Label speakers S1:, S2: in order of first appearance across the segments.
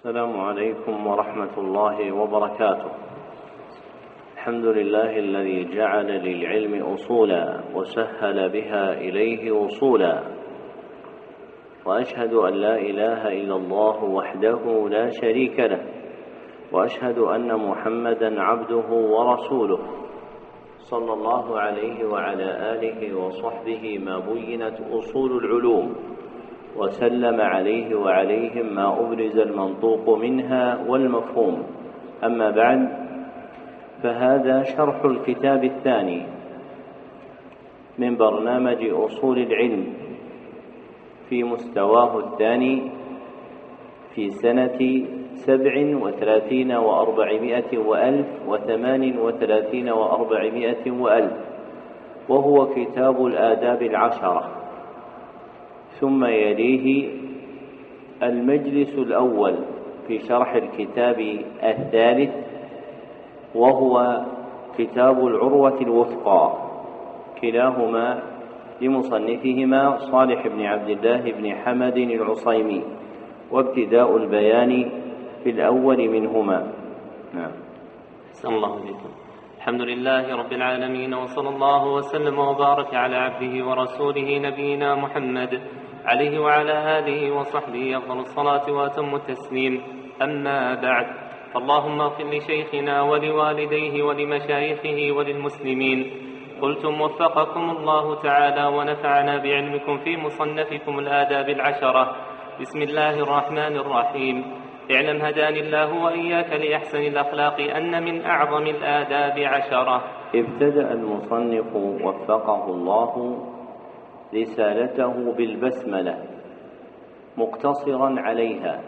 S1: السلام عليكم ورحمة الله وبركاته. الحمد لله الذي جعل للعلم أصولا وسهل بها إليه وصولا، وأشهد أن لا إله إلا الله وحده لا شريك له، وأشهد أن محمدا عبده ورسوله صلى الله عليه وعلى آله وصحبه ما بينت أصول العلوم، وسلم عليه وعليهم ما أبرز المنطوق منها والمفهوم. أما بعد، فهذا شرح الكتاب الثاني من برنامج أصول العلم في مستواه الثاني في سنة 37 و400 وألف و38 و400 وألف، وهو كتاب الآداب العشرة. ثم يليه المجلس الأول في شرح الكتاب الثالث، وهو كتاب العروة الوثقى، كلاهما لمصنفهما صالح بن عبد الله بن حمد العصيمي، وابتداء البيان في الأول منهما. نعم.
S2: أحسن الله عليكم. الحمد لله رب العالمين، وصلى الله وسلم وبارك على عبده ورسوله نبينا محمد عليه وعلى آله وصحبه أفضل الصلاة وأتم التسليم. أما بعد، فاللهم اغفر لشيخنا ولوالديه ولمشايخه وللمسلمين. قلتم وفقكم الله تعالى ونفعنا بعلمكم في مصنفكم الآداب العشرة. بسم الله الرحمن الرحيم. اعلم هداني الله وإياك لأحسن الأخلاق أن من أعظم الآداب عشرة.
S1: ابتدأ المصنف وفقه الله رسالته بالبسملة مقتصرا عليها،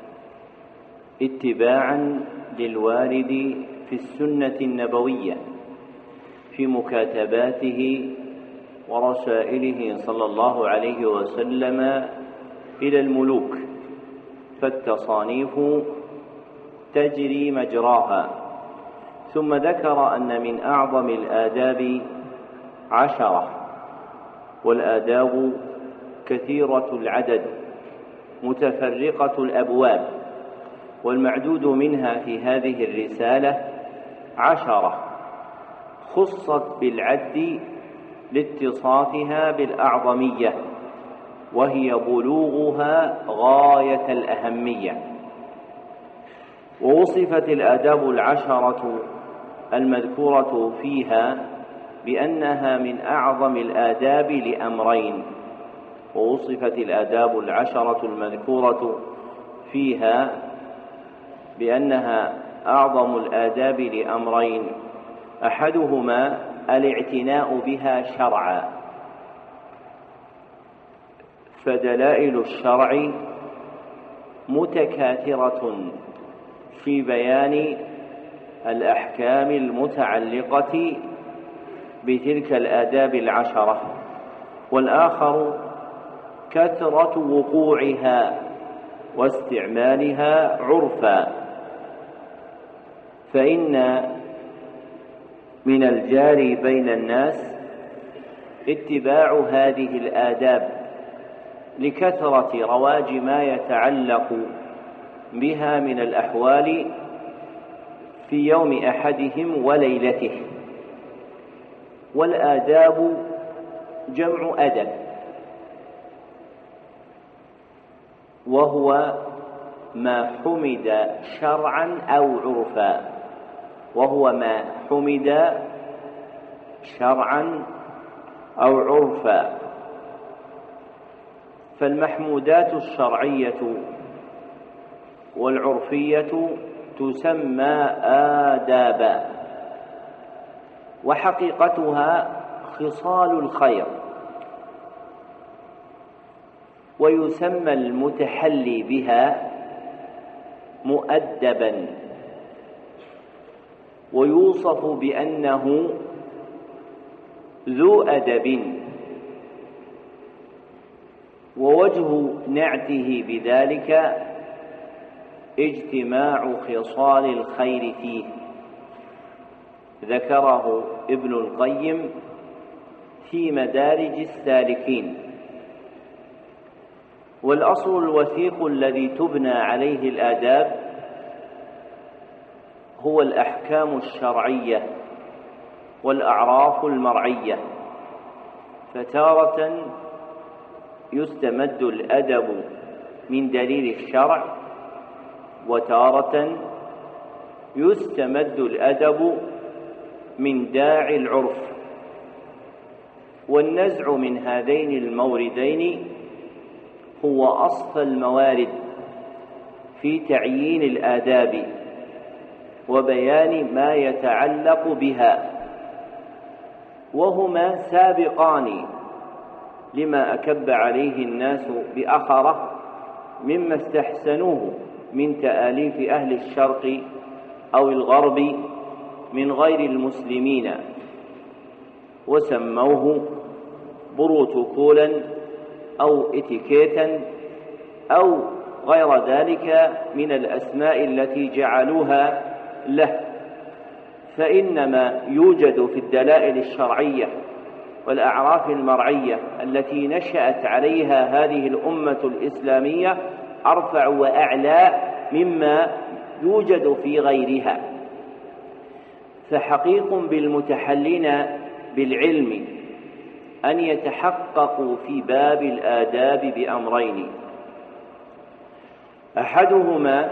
S1: اتباعا للوارد في السنة النبوية في مكاتباته ورسائله صلى الله عليه وسلم إلى الملوك، فالتصانيف تجري مجراها. ثم ذكر أن من أعظم الآداب 10، والآداب كثيرة العدد متفرقة الأبواب، والمعدود منها في هذه الرسالة 10 خصت بالعد لاتصافها بالأعظمية، وهي بلوغها غاية الأهمية. ووصفت الآداب 10 المذكورة فيها بأنها من أعظم الآداب لأمرين. ووصفت الآداب 10 المذكورة فيها بأنها أعظم الآداب لأمرين: أحدهما الاعتناء بها شرعا، فدلائل الشرع متكاثرة في بيان الأحكام المتعلقة بتلك الآداب 10. والآخر كثرة وقوعها واستعمالها عرفا، فإن من الجاري بين الناس اتباع هذه الآداب لكثرة رواج ما يتعلق بها من الأحوال في يوم أحدهم وليلته. والآداب جمع أدب، وهو ما حمد شرعا أو عرفا، وهو ما حمد شرعا أو عرفا. فالمحمودات الشرعية والعرفية تسمى آدابا، وحقيقتها خصال الخير، ويسمى المتحلي بها مؤدبا، ويوصف بأنه ذو أدب. ووجه نعته بذلك اجتماع خصال الخير فيه، ذكره ابن القيم في مدارج السالكين. والأصل الوثيق الذي تبنى عليه الآداب هو الأحكام الشرعية والأعراف المرعية، فتارة يستمد الأدب من دليل الشرع، وتارة يستمد الأدب من داعي العرف. والنزع من هذين الموردين هو أصفى الموارد في تعيين الآداب وبيان ما يتعلق بها، وهما سابقان لما أكب عليه الناس بأخره مما استحسنوه من تآليف أهل الشرق أو الغرب من غير المسلمين، وسموه بروتوكولا أو إتيكيتا أو غير ذلك من الأسماء التي جعلوها له. فإنما يوجد في الدلائل الشرعية والأعراف المرعية التي نشأت عليها هذه الأمة الإسلامية أرفع وأعلى مما يوجد في غيرها. فحقيق بالمتحلين بالعلم أن يتحققوا في باب الآداب بأمرين: أحدهما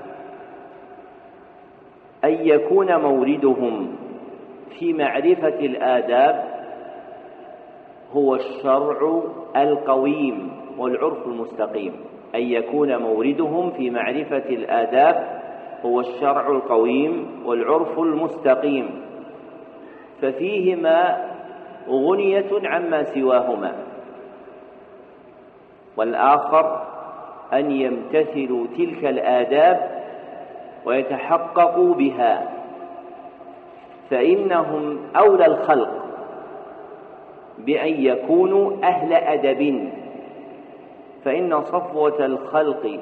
S1: أن يكون موردهم في معرفة الآداب هو الشرع القويم والعرف المستقيم. أن يكون موردهم في معرفة الآداب هو الشرع القويم والعرف المستقيم، ففيهما غنية عما سواهما. والآخر أن يمتثلوا تلك الآداب ويتحققوا بها، فإنهم أولى الخلق بأن يكونوا أهل أدب، فإن صفوة الخلق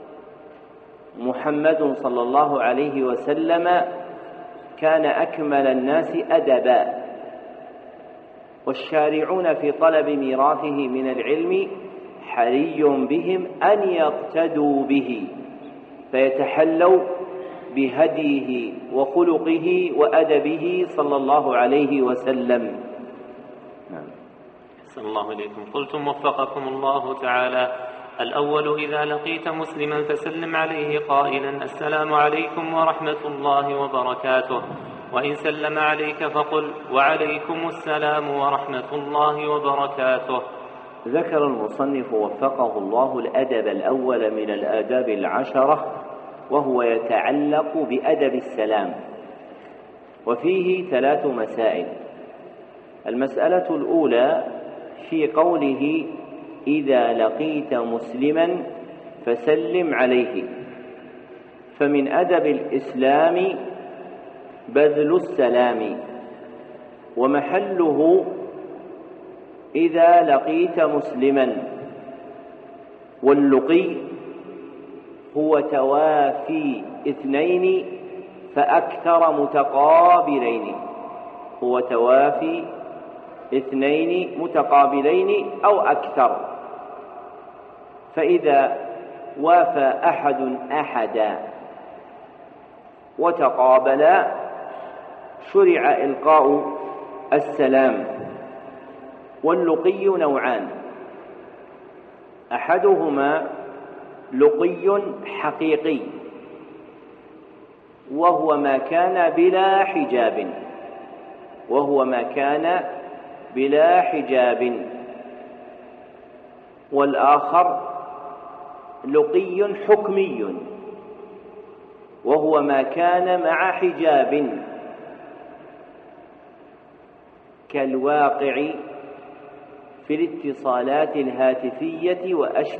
S1: محمد صلى الله عليه وسلم كان أكمل الناس أدبا، والشارعون في طلب ميراثه من العلم حري بهم أن يقتدوا به فيتحلوا بهديه وخلقه وأدبه صلى الله عليه وسلم.
S2: أحسن الله إليكم. قلتم وفقكم الله تعالى: الأول إذا لقيت مسلما فسلم عليه قائلا: السلام عليكم ورحمة الله وبركاته، وإن سلم عليك فقل: وعليكم السلام ورحمة الله وبركاته.
S1: ذكر المصنف وفقه الله الأدب الأول من الآداب العشرة، وهو يتعلق بأدب السلام، وفيه 3 مسائل. المسألة الأولى في قوله: إذا لقيت مسلما فسلم عليه، فمن أدب الإسلام بذل السلام، ومحله إذا لقيت مسلما. واللقي هو توافي 2 فأكثر متقابلين، هو توافي 2 متقابلين أو أكثر. فإذا وافى أحد أحدا وتقابلا شرع إلقاء السلام. واللقي نوعان: أحدهما لقي حقيقي، وهو ما كان بلا حجاب، والآخر لقي حكمي، وهو ما كان مع حجاب، كالواقع في الاتصالات الهاتفية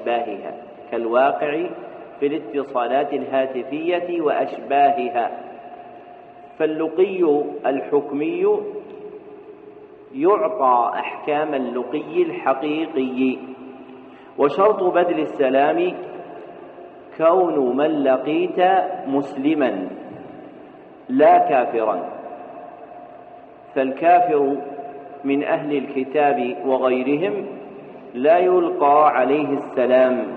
S1: وأشباهها. فاللقي الحكمي يعطى أحكام اللقي الحقيقي. وشرط بذل السلام كون من لقيت مسلما لا كافرا، فالكافر من أهل الكتاب وغيرهم لا يلقى عليه السلام،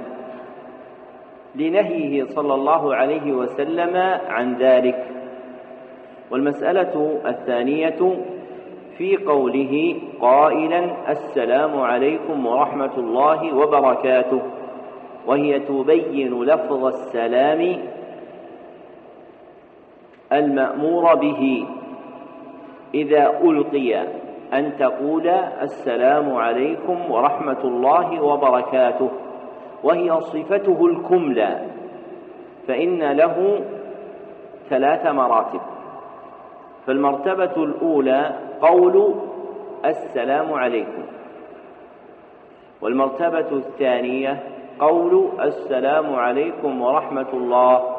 S1: لنهيه صلى الله عليه وسلم عن ذلك. والمسألة الثانية في قوله قائلا السلام عليكم ورحمة الله وبركاته، وهي تبين لفظ السلام المأمور به إذا ألقي، أن تقول السلام عليكم ورحمة الله وبركاته، وهي صفته الكملى، فإن له 3 مراتب. فالمرتبة الأولى قول السلام عليكم، والمرتبة الثانية قول السلام عليكم ورحمة الله،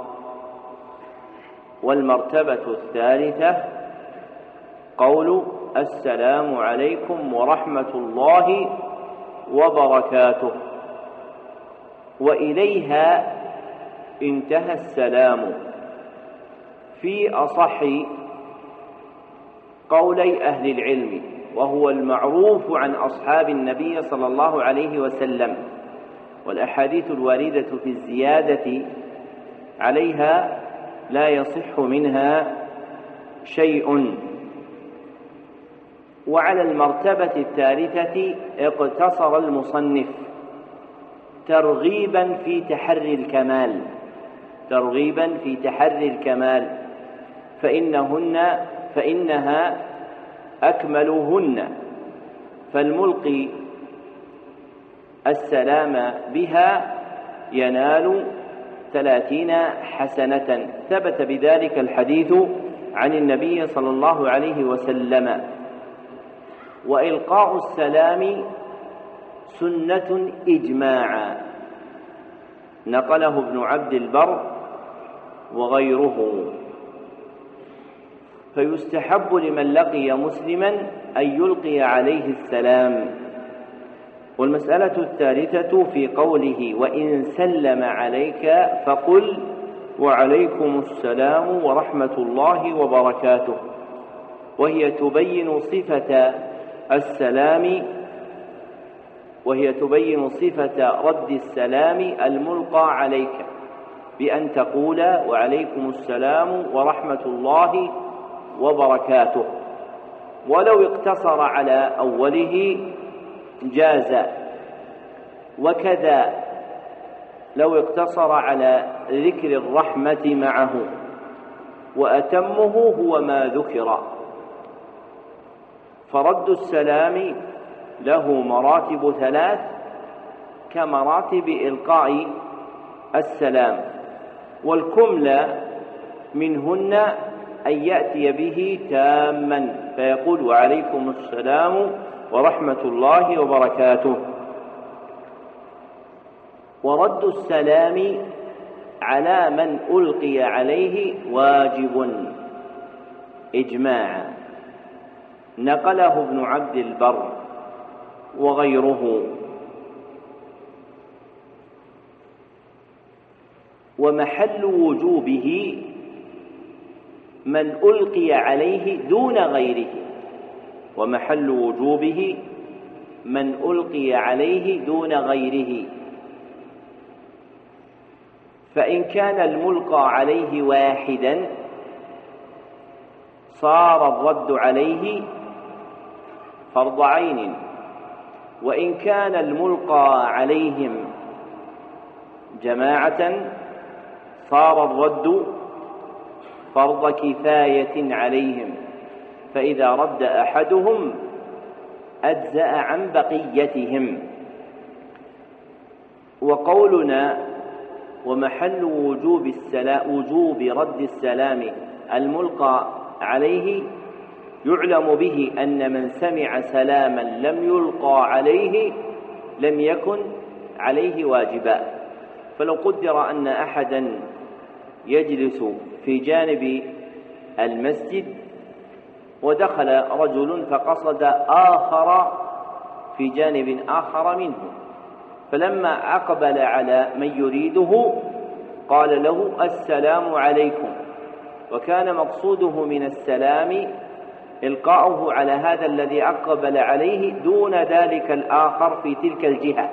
S1: والمرتبة الثالثة قول السلام عليكم ورحمة الله وبركاته، وإليها انتهى السلام في أصح قولي أهل العلم، وهو المعروف عن أصحاب النبي صلى الله عليه وسلم، والأحاديث الواردة في الزيادة عليها لا يصح منها شيء. وعلى المرتبة الثالثة اقتصر المصنف ترغيبا في تحري الكمال، فإنها أكملهن، فالملقي السلام بها ينال 30 حسنة، ثبت بذلك الحديث عن النبي صلى الله عليه وسلم. وإلقاء السلام سنة إجماعا، نقله ابن عبد البر وغيره، فيستحب لمن لقي مسلما أن يلقي عليه السلام. والمسألة الثالثة في قوله وإن سلم عليك فقل وعليكم السلام ورحمة الله وبركاته، وهي تبين صفة رد السلام الملقى عليك، بأن تقول وعليكم السلام ورحمة الله وبركاته. ولو اقتصر على أوله جاز، وكذا لو اقتصر على ذكر الرحمة معه، وأتمه هو ما ذكر. فرد السلام له مراتب 3 كمراتب إلقاء السلام، والكملى منهن أن يأتي به تاما فيقول وعليكم السلام ورحمة الله وبركاته. ورد السلام على من ألقي عليه واجب إجماعا، نقله ابن عبد البر وغيره. ومحل وجوبه من ألقي عليه دون غيره، فإن كان الملقى عليه واحدا صار الرد عليه فرض عين، وإن كان الملقى عليهم جماعة صار الرد فرض كفاية عليهم، فإذا رد أحدهم أجزأ عن بقيتهم. وقولنا ومحل وجوب رد السلام الملقى عليه يعلم به أن من سمع سلاما لم يلقى عليه لم يكن عليه واجبا. فلو قدر أن أحدا يجلس في جانب المسجد ودخل رجل فقصد آخر في جانب آخر منه، فلما أقبل على من يريده قال له السلام عليكم، وكان مقصوده من السلام إلقاؤه على هذا الذي أقبل عليه دون ذلك الآخر في تلك الجهة،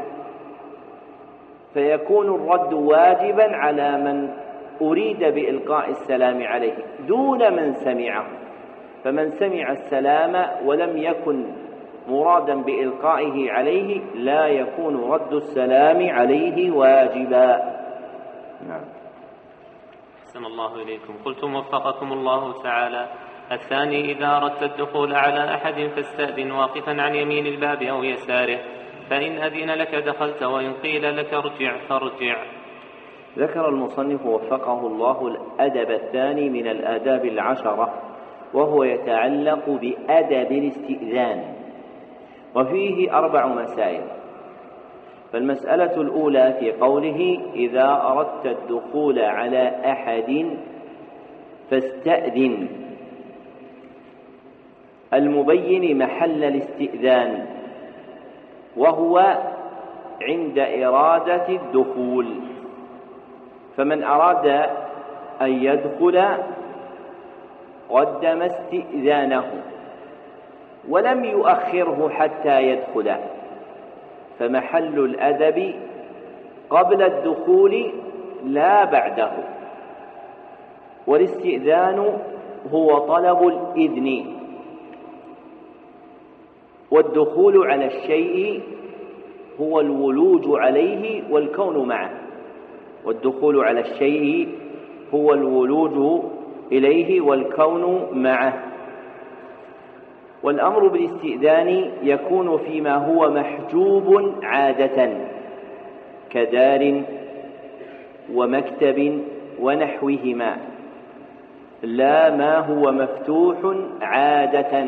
S1: فيكون الرد واجبا على من أريد بإلقاء السلام عليه دون من سمعه. فمن سمع السلام ولم يكن مرادا بإلقائه عليه لا يكون رد السلام عليه واجبا. نعم.
S2: أحسن الله إليكم. قلتم وفقكم الله تعالى: الثاني إذا أردت الدخول على أحد فاستأذن واقفا عن يمين الباب أو يساره، فإن أذن لك دخلت، وإن قيل لك ارجع فارجع.
S1: ذكر المصنف وفقه الله الأدب الثاني من الآداب العشرة، وهو يتعلق بأدب الاستئذان، وفيه 4 مسائل. فالمسألة الأولى في قوله: إذا أردت الدخول على أحد فاستأذن، المبين محل الاستئذان، وهو عند إرادة الدخول. فمن أراد أن يدخل قدم استئذانه ولم يؤخره حتى يدخل، فمحل الأدب قبل الدخول لا بعده. والاستئذان هو طلب الإذن، والدخول على الشيء هو الولوج عليه والكون معه. والدخول على الشيء هو الولوج إليه والكون معه. والأمر بالاستئذان يكون فيما هو محجوب عادة كدار ومكتب ونحوهما، لا ما هو مفتوح عادة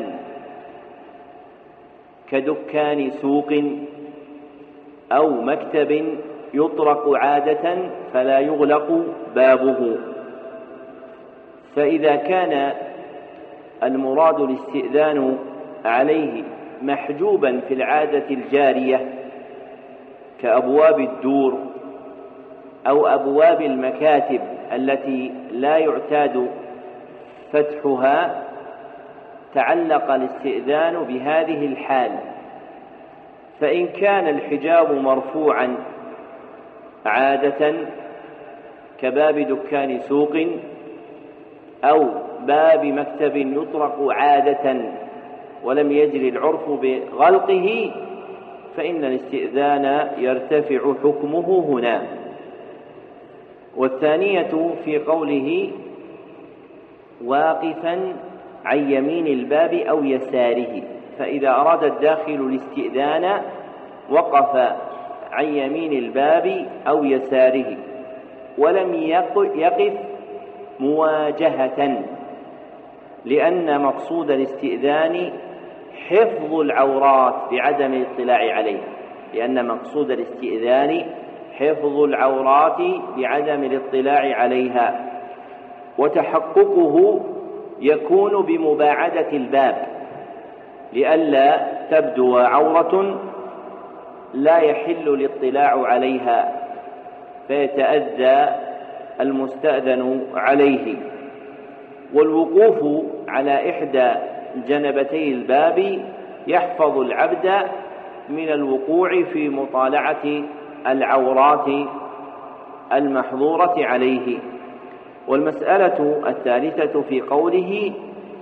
S1: كدكان سوق أو مكتب يطرق عادة فلا يغلق بابه. فإذا كان المراد الاستئذان عليه محجوبا في العادة الجارية كأبواب الدور أو أبواب المكاتب التي لا يعتاد فتحها، تعلق الاستئذان بهذه الحال. فإن كان الحجاب مرفوعا عادة كباب دكان سوق أو باب مكتب يطرق عادة ولم يجري العرف بغلقه، فإن الاستئذان يرتفع حكمه هنا. والثانية في قوله: واقفا عن يمين الباب أو يساره، فإذا أراد الداخل الاستئذان وقف عن يمين الباب أو يساره ولم يقف مواجهة، لأن مقصود الاستئذان حفظ العورات بعدم الاطلاع عليها، لأن مقصود الاستئذان حفظ العورات بعدم الاطلاع عليها، وتحققه يكون بمباعدة الباب لئلا تبدو عورة لا يحل الاطلاع عليها فيتأذى المستأذن عليه. والوقوف على إحدى جنبتي الباب يحفظ العبد من الوقوع في مطالعة العورات المحظورة عليه. والمسألة الثالثة في قوله: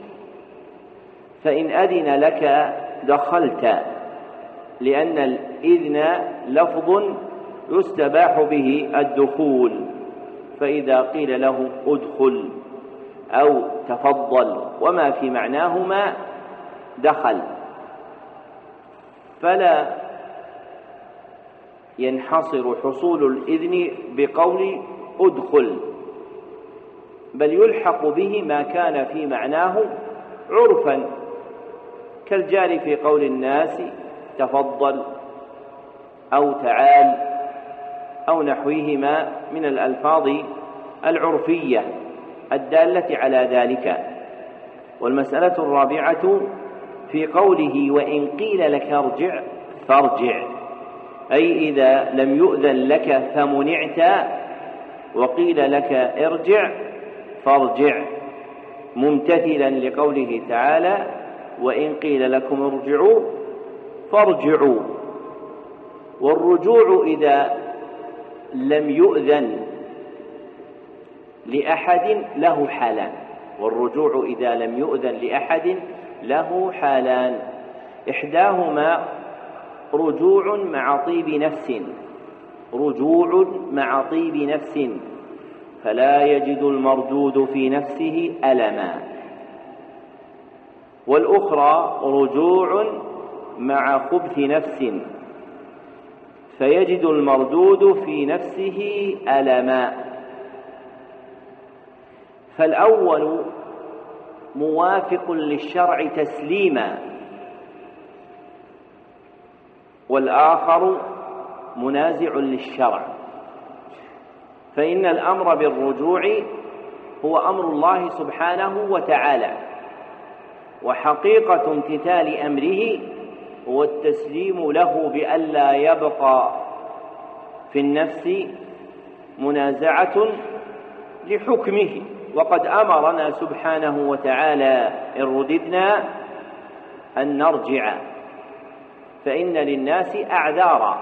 S1: فإن أذن لك دخلت، لأن الإذن لفظ يستباح به الدخول، فإذا قيل له ادخل أو تفضل وما في معناهما دخل، فلا ينحصر حصول الإذن بقول ادخل، بل يلحق به ما كان في معناه عرفا كالجار في قول الناس تفضل أو تعال أو نحوهما من الألفاظ العرفية الدالة على ذلك. والمسألة الرابعة في قوله: وإن قيل لك ارجع فارجع، أي إذا لم يؤذن لك فمنعت وقيل لك ارجع فارجع، ممتثلا لقوله تعالى: وإن قيل لكم ارجعوا فارجعوا. والرجوع إذا لم يؤذن لأحد له حالان. والرجوع إذا لم يؤذن لأحد له حالان، إحداهما رجوع مع طيب نفس، رجوع مع طيب نفس فلا يجد المردود في نفسه ألما، والأخرى رجوع مع خبث نفس فيجد المردود في نفسه ألما. فالأول موافق للشرع تسليما، والآخر منازع للشرع. فإن الأمر بالرجوع هو أمر الله سبحانه وتعالى، وحقيقة امتثال أمره هو التسليم له بألا يبقى في النفس منازعة لحكمه. وقد أمرنا سبحانه وتعالى إن رددنا أن نرجع، فإن للناس أعذارا،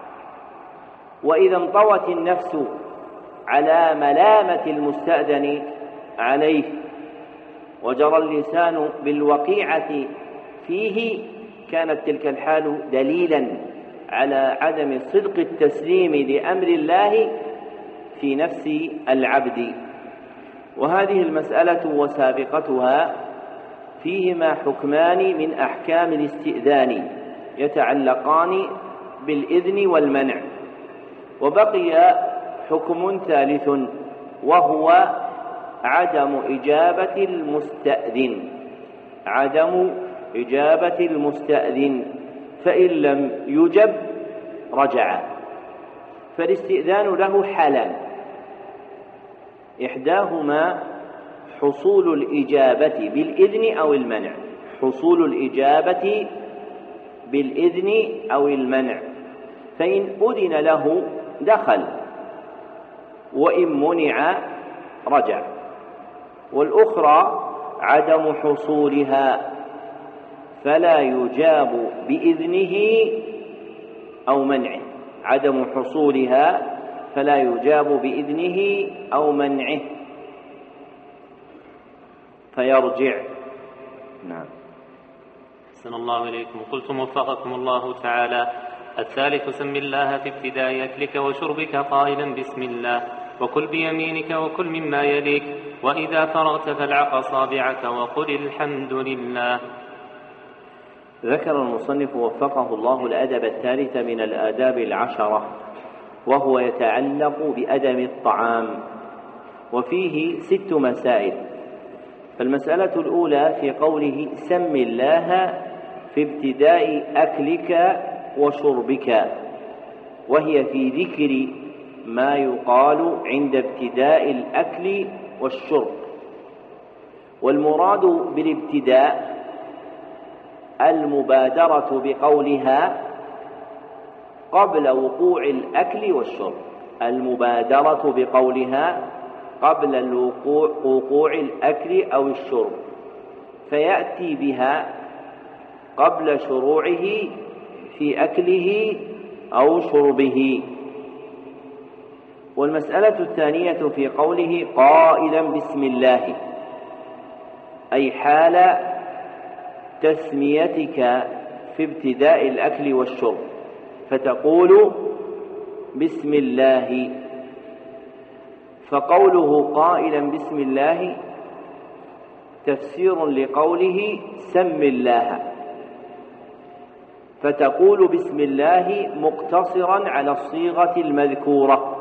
S1: وإذا انطوت النفس على ملامة المستأذن عليه وجرى اللسان بالوقيعة فيه كانت تلك الحال دليلا على عدم صدق التسليم لأمر الله في نفس العبد. وهذه المسألة وسابقتها فيهما حكمان من أحكام الاستئذان يتعلقان بالإذن والمنع. وبقي حكم ثالث وهو عدم إجابة المستأذن، عدم إجابة المستأذن، فإن لم يجب رجع. فالاستئذان له حالان، إحداهما حصول الإجابة بالإذن أو المنع، حصول الإجابة بالإذن أو المنع، فإن أذن له دخل وإن منع رجع. والأخرى عدم حصولها فلا يجاب بإذنه أو منعه، عدم حصولها فلا يجاب بإذنه أو منعه فيرجع. نعم.
S2: أحسن الله إليكم. قلتم وفقكم الله تعالى: الثالث سم الله في ابتداء أكلك وشربك قائلا بسم الله، وكل بيمينك وكل مما يليك، وإذا فرغت فالعق أصابعك وقل الحمد لله.
S1: ذكر المصنف وفقه الله الأدب الثالث من الآداب العشرة، وهو يتعلق بأدب الطعام، وفيه 6 مسائل. فالمسألة الأولى في قوله سم الله في ابتداء أكلك وشربك، وهي في ذكر ما يقال عند ابتداء الأكل والشرب. والمراد بالابتداء المبادرة بقولها قبل وقوع الأكل والشرب، المبادرة بقولها قبل وقوع الأكل أو الشرب، فيأتي بها قبل شروعه في أكله أو شربه. والمسألة الثانية في قوله قائلا بسم الله، أي حال تسميتك في ابتداء الأكل والشرب، فتقول بسم الله. فقوله قائلا بسم الله تفسير لقوله سم الله، فتقول بسم الله مقتصرا على الصيغة المذكورة،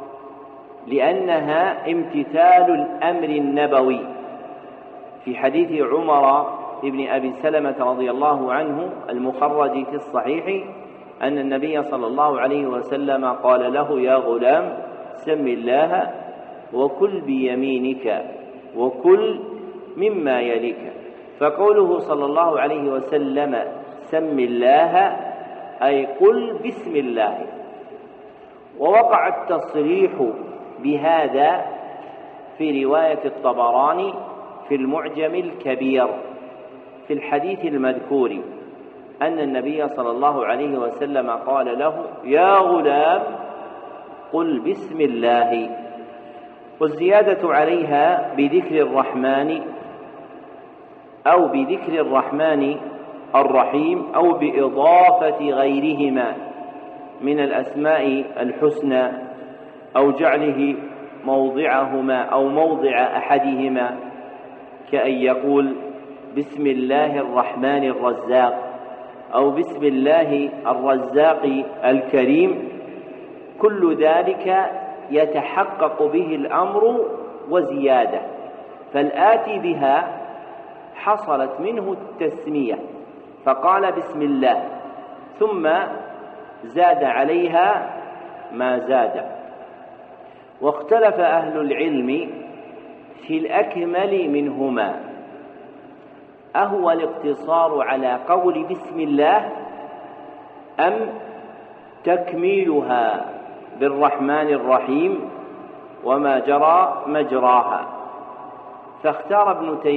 S1: لأنها امتثال الأمر النبوي. في حديث عمر ابن أبي سلمة رضي الله عنه المخرج في الصحيح أن النبي صلى الله عليه وسلم قال له يا غلام سم الله وكل بيمينك وكل مما يليك. فقوله صلى الله عليه وسلم سم الله أي قل بسم الله. ووقع التصريح بهذا في رواية الطبراني في المعجم الكبير في الحديث المذكور أن النبي صلى الله عليه وسلم قال له: يا غلام قل بسم الله. والزيادة عليها بذكر الرحمن أو بذكر الرحمن الرحيم أو بإضافة غيرهما من الأسماء الحسنى أو جعله موضعهما أو موضع أحدهما، كأن يقول بسم الله الرحمن الرزاق أو بسم الله الرزاق الكريم. كل ذلك يتحقق به الأمر وزيادة، فالآتي بها حصلت منه التسمية فقال بسم الله، ثم زاد عليها ما زاد. واختلف أهل العلم في الأكمل منهما، أهو الاقتصار على قول بسم الله أم تكميلها بالرحمن الرحيم وما جرى مجراها؟ فاختار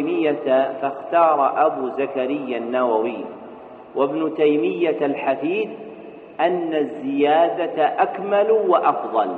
S1: أبو زكريا النووي وابن تيمية الحفيد أن الزيادة أكمل وأفضل،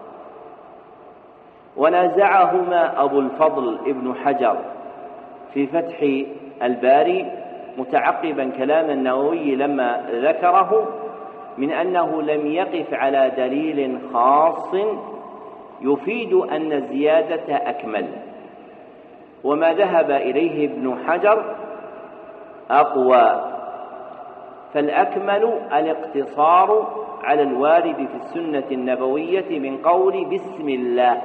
S1: ونازعهما أبو الفضل ابن حجر في فتح الباري متعقبا كلام النووي لما ذكره، من أنه لم يقف على دليل خاص يفيد أن الزيادة أكمل، وما ذهب إليه ابن حجر أقوى. فالأكمل الاقتصار على الوارد في السنة النبوية من قول بسم الله،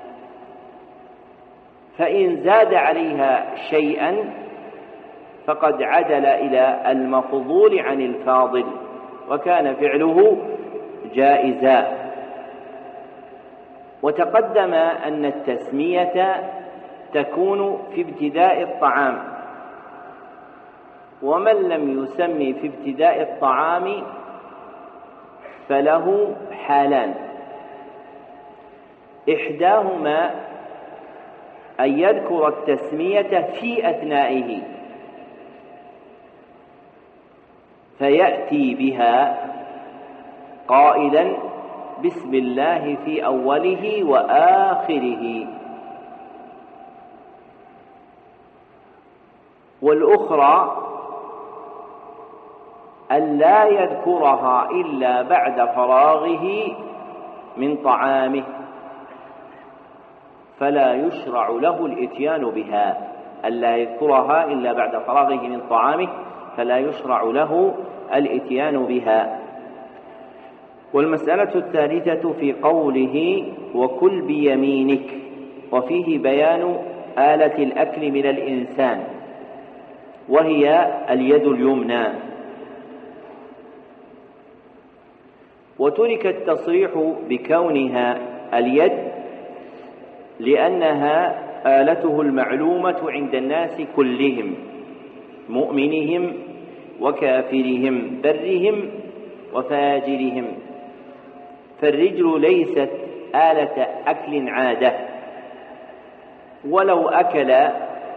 S1: فإن زاد عليها شيئا فقد عدل إلى المفضول عن الفاضل، وكان فعله جائزا. وتقدم أن التسمية تكون في ابتداء الطعام، ومن لم يسمي في ابتداء الطعام فله حالان: إحداهما أن يذكر التسمية في أثنائه فيأتي بها قائلا بسم الله في أوله وآخره، والأخرى أن لا يذكرها إلا بعد فراغه من طعامه فلا يشرع له الإتيان بها، ألا يذكرها إلا بعد فراغه من طعامه فلا يشرع له الإتيان بها. والمسألة الثالثة في قوله وكل بيمينك، وفيه بيان آلة الأكل من الإنسان وهي اليد اليمنى، وترك التصريح بكونها اليد لأنها آلته المعلومة عند الناس كلهم، مؤمنهم وكافرهم، برهم وفاجرهم، فالرجل ليست آلة أكل عادة، ولو أكل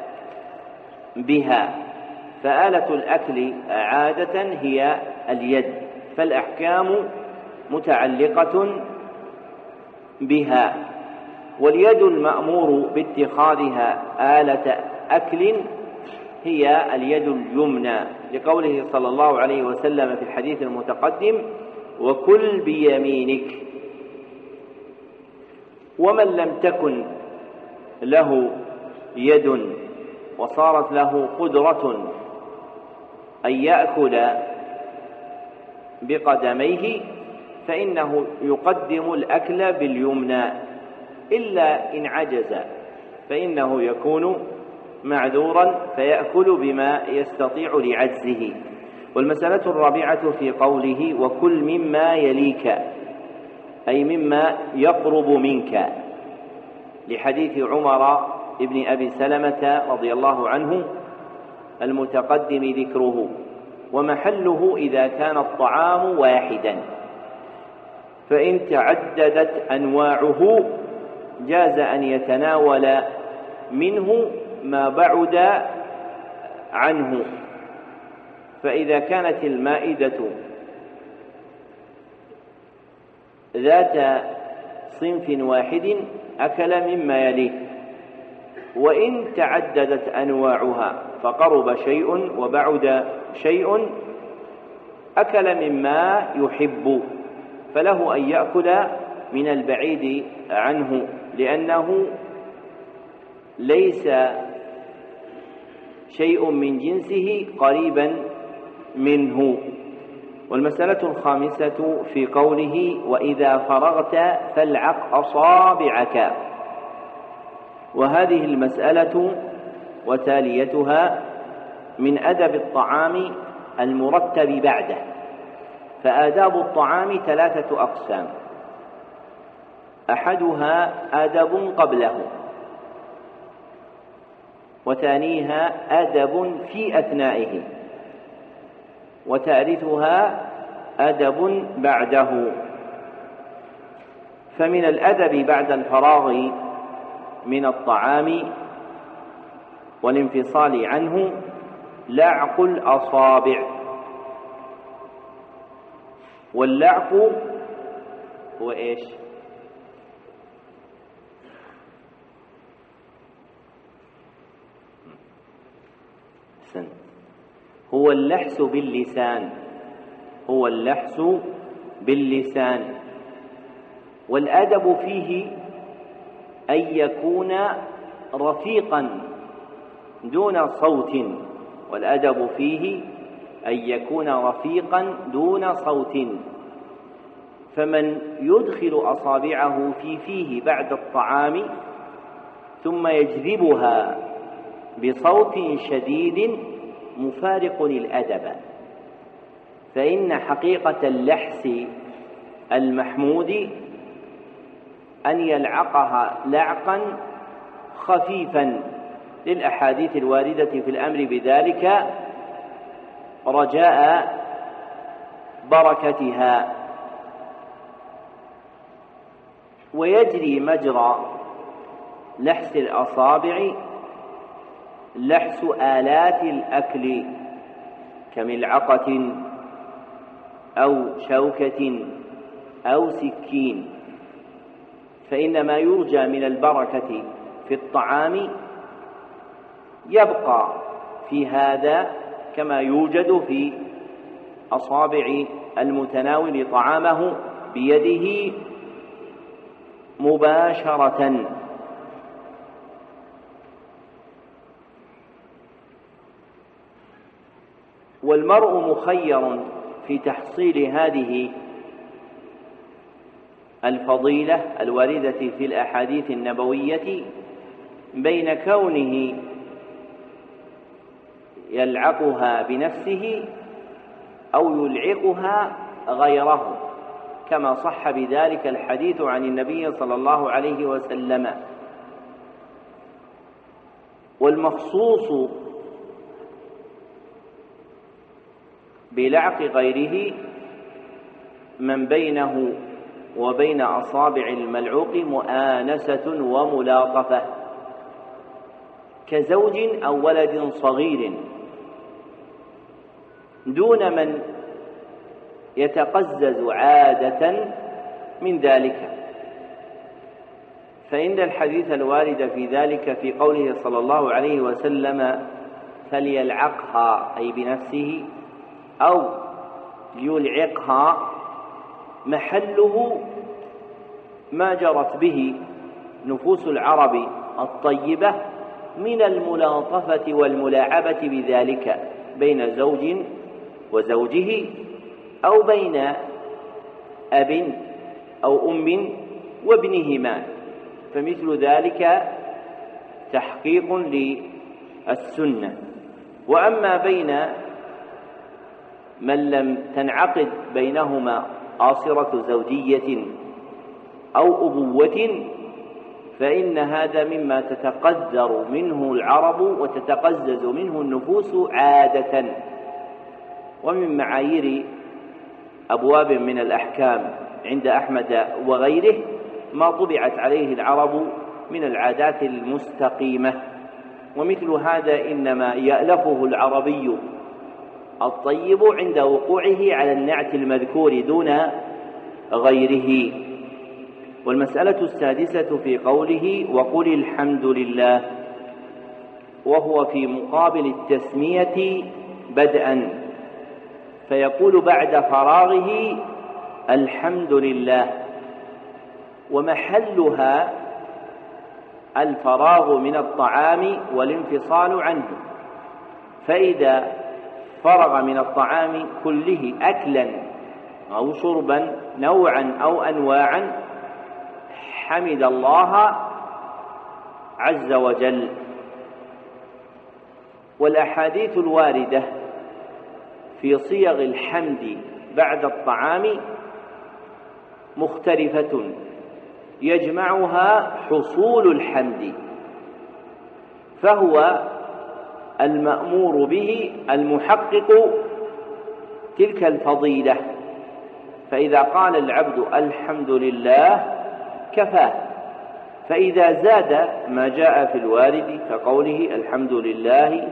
S1: بها، فآلة الأكل عادة هي اليد، فالأحكام متعلقة بها. واليد المأمور باتخاذها آلة أكل هي اليد اليمنى، لقوله صلى الله عليه وسلم في الحديث المتقدم وكل بيمينك. ومن لم تكن له يد وصارت له قدرة أن يأكل بقدميه فإنه يقدم الأكل باليمنى، إلا إن عجز فإنه يكون معذورا فيأكل بما يستطيع لعجزه. والمسألة الرابعة في قوله وكل مما يليك، أي مما يقرب منك، لحديث عمر ابن أبي سلمة رضي الله عنه المتقدم ذكره، ومحله إذا كان الطعام واحدا، فإن تعددت أنواعه جاز أن يتناول منه ما بعد عنه فإذا كانت المائدة ذات صنف واحد أكل مما يليه، وإن تعددت أنواعها فقرب شيء وبعد شيء أكل مما يحب، فله أن يأكل من البعيد عنه، لأنه ليس شيء من جنسه قريبا منه. والمسألة الخامسة في قوله: وإذا فرغت فالعق أصابعك. وهذه المسألة وتاليتها من أدب الطعام المرتب بعده. فآداب الطعام 3 أقسام: أحدها أدب قبله، وثانيها أدب في أثنائه، وثالثها أدب بعده. فمن الأدب بعد الفراغ من الطعام والانفصال عنه لعق الأصابع. واللعق هو إيش؟ هو اللحس باللسان، هو اللحس باللسان. والأدب فيه أن يكون رفيقا دون صوت، والأدب فيه أن يكون رفيقا دون صوت. فمن يدخل أصابعه في فيه بعد الطعام ثم يجذبها بصوت شديد مفارق الأدب، فإن حقيقة اللحس المحمود أن يلعقها لعقا خفيفا للأحاديث الواردة في الأمر بذلك رجاء بركتها. ويجري مجرى لحس الأصابع لحس آلات الأكل كملعقة أو شوكة أو سكين، فإن ما يرجى من البركة في الطعام يبقى في هذا كما يوجد في أصابع المتناول طعامه بيده مباشرة. والمرء مخير في تحصيل هذه الفضيلة الواردة في الأحاديث النبوية بين كونه يلعقها بنفسه أو يلعقها غيره، كما صح بذلك الحديث عن النبي صلى الله عليه وسلم. والمخصوص بلعق غيره من بينه وبين أصابع الملعوق مؤانسة وملاطفة، كزوج أو ولد صغير، دون من يتقزز عادة من ذلك. فإن الحديث الوارد في ذلك في قوله صلى الله عليه وسلم فليلعقها أي بنفسه أو يلعقها محله ما جرت به نفوس العرب الطيبة من الملاطفة والملاعبة بذلك بين زوج وزوجه أو بين أب أو أم وابنهما، فمثل ذلك تحقيق للسنة. وأما بين من لم تنعقد بينهما آصرة زوجية أو أبوة فإن هذا مما تتقذر منه العرب وتتقزز منه النفوس عادة. ومن معايير أبواب من الأحكام عند أحمد وغيره ما طبعت عليه العرب من العادات المستقيمة، ومثل هذا إنما يألفه العربي الطيب عند وقوعه على النعت المذكور دون غيره. والمسألة السادسة في قوله وقل الحمد لله، وهو في مقابل التسمية بدءا، فيقول بعد فراغه الحمد لله، ومحلها الفراغ من الطعام والانفصال عنه. فإذا فرغ من الطعام كله أكلا أو شربا نوعا أو أنواعا حمد الله عز وجل. والأحاديث الواردة في صيغ الحمد بعد الطعام مختلفة، يجمعها حصول الحمد، فهو المأمور به المحقق تلك الفضيلة. فإذا قال العبد الحمد لله كفاه، فإذا زاد ما جاء في الوارد كقوله الحمد لله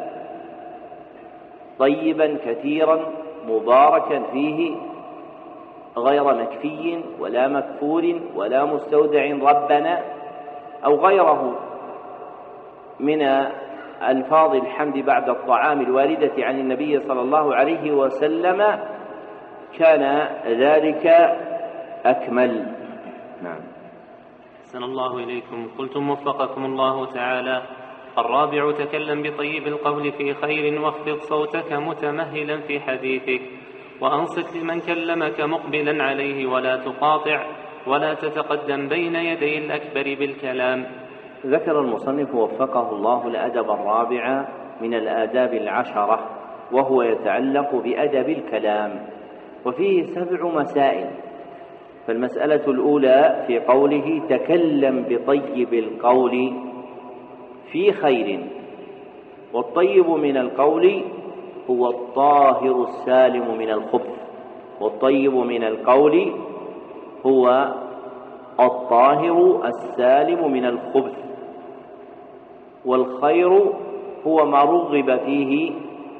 S1: طيبا كثيرا مباركا فيه غير مكفي ولا مكفور ولا مستودع ربنا أو غيره من ألفاظ الحمد بعد الطعام الواردة عن النبي صلى الله عليه وسلم، كان ذلك أكمل. نعم.
S2: أحسن الله إليكم. قلتم وفقكم الله تعالى: الرابع تكلم بطيب القول في خير واخفض صوتك متمهلا في حديثك، وأنصت لمن كلمك مقبلا عليه ولا تقاطع ولا تتقدم بين يدي الأكبر بالكلام.
S1: ذكر المصنف وفقه الله الأدب الرابع من الآداب العشرة، وهو يتعلق بأدب الكلام، وفيه 7 مسائل. فالمسألة الأولى في قوله تكلم بطيب القول في خير، والطيب من القول هو الطاهر السالم من الخبث، والطيب من القول هو الطاهر السالم من الخبث. والخير هو ما رغب فيه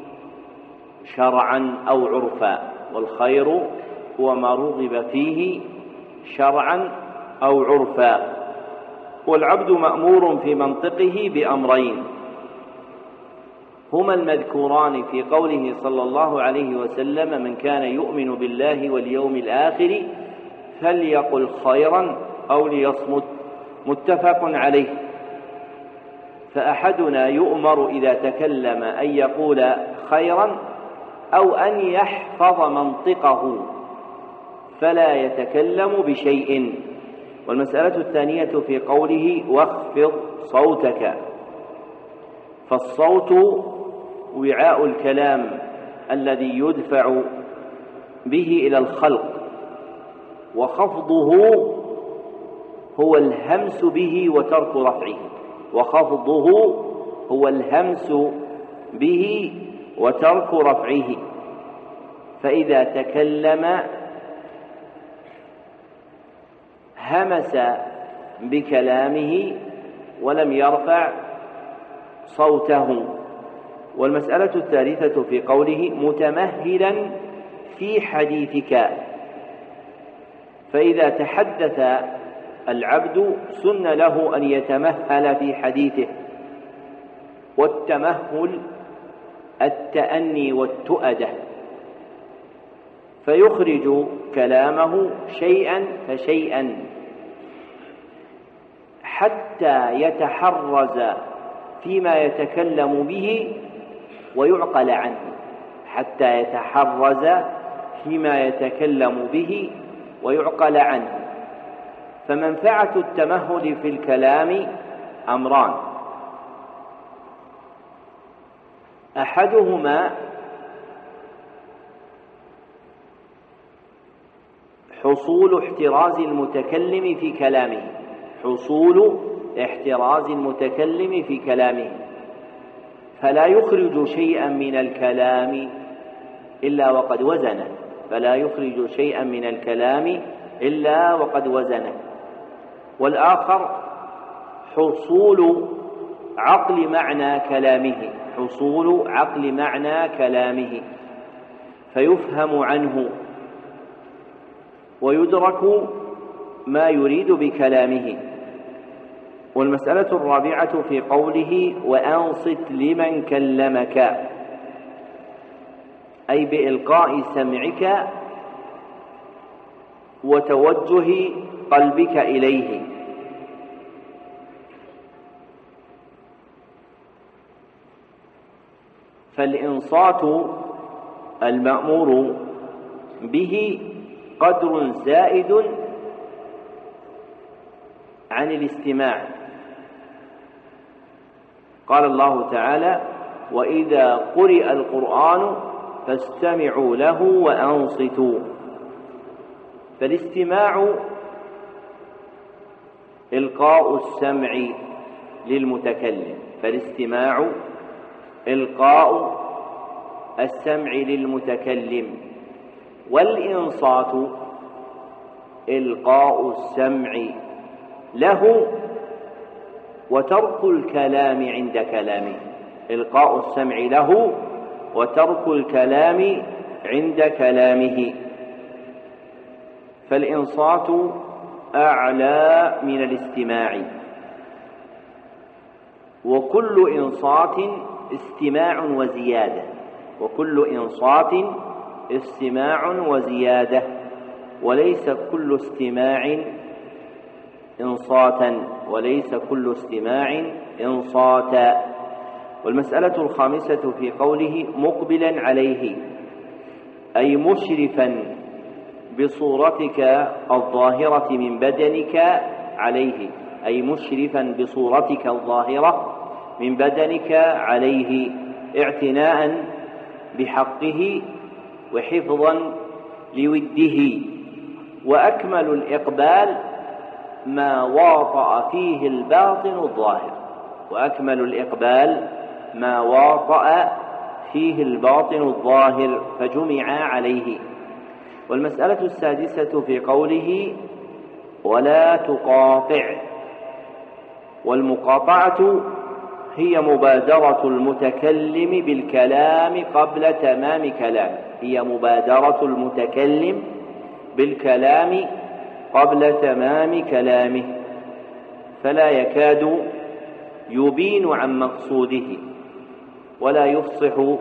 S1: شرعا أو عرفا، والخير هو ما رغب فيه شرعا أو عرفا. والعبد مأمور في منطقه بأمرين هما المذكوران في قوله صلى الله عليه وسلم: من كان يؤمن بالله واليوم الآخر فليقل خيرا أو ليصمت، متفق عليه. فأحدنا يؤمر إذا تكلم أن يقول خيرا أو أن يحفظ منطقه فلا يتكلم بشيء. والمسألة الثانية في قوله واخفض صوتك، فالصوت وعاء الكلام الذي يدفع به إلى الخلق، وخفضه هو الهمس به وترك رفعه، وخفضه هو الهمس به وترك رفعه. فإذا تكلم همس بكلامه ولم يرفع صوته. والمسألة الثالثة في قوله متمهلا في حديثك، فإذا تحدث العبد سن له أن يتمهل في حديثه، والتمهل التأني والتؤدة، فيخرج كلامه شيئا فشيئا حتى يتحرز فيما يتكلم به ويعقل عنه، حتى يتحرز فيما يتكلم به ويعقل عنه. فمنفعة التمهل في الكلام أمران: أحدهما حصول احتراز المتكلم في كلامه، حصول احتراز المتكلم في كلامه، فلا يخرج شيئا من الكلام إلا وقد وزنه، فلا يخرج شيئا من الكلام إلا وقد وزنه. والآخر حصول عقل معنى كلامه، حصول عقل معنى كلامه، فيفهم عنه ويدرك ما يريد بكلامه. والمسألة الرابعة في قوله وأنصت لمن كلمك، أي بإلقاء سمعك وتوجه قلبك إليه. فالإنصات المأمور به قدر زائد عن الاستماع. قال الله تعالى وإذا قرئ القرآن فاستمعوا له وأنصتوا. فالاستماع إلقاء السمع للمتكلم، فالاستماع إلقاء السمع للمتكلم، والإنصات إلقاء السمع له وترك الكلام عند كلامه، إلقاء السمع له وترك الكلام عند كلامه. فالإنصات أعلى من الاستماع، وكل إنصات استماع وزيادة، وكل إنصات استماع وزيادة، وليس كل استماع إنصاتا، وليس كل استماع إنصاتا. والمسألة الخامسة في قوله مقبلا عليه، أي مشرفا بصورتك الظاهرة من بدنك عليه، أي مشرفا بصورتك الظاهرة من بدنك عليه، اعتناء بحقه وحفظا لوده. وأكمل الإقبال ما واطأ فيه الباطن الظاهر، وأكمل الإقبال ما واطأ فيه الباطن الظاهر فجمع عليه. والمسألة السادسة في قوله ولا تقاطع، والمقاطعة هي مبادرة المتكلم بالكلام قبل تمام كلامه، هي مبادرة المتكلم بالكلام قبل تمام كلامه، فلا يكاد يبين عن مقصوده ولا يفصح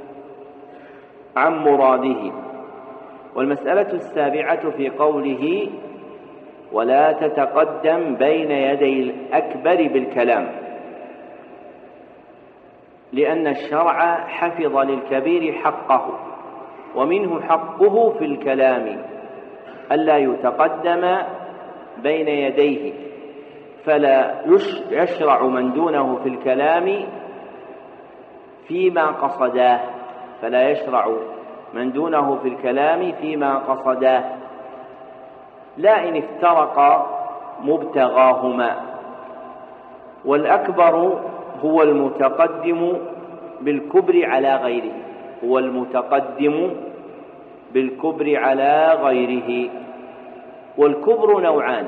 S1: عن مراده. والمسألة السابعة في قوله ولا تتقدم بين يدي الأكبر بالكلام، لأن الشرع حفظ للكبير حقه، ومنه حقه في الكلام ألا يتقدم بين يديه، فلا يشرع من دونه في الكلام فيما قصداه، فلا يشرع من دونه في الكلام فيما قصداه، لا إن افترق مبتغاهما. والأكبر هو المتقدم بالكبر على غيره، هو المتقدم بالكبر على غيره. والكبر نوعان،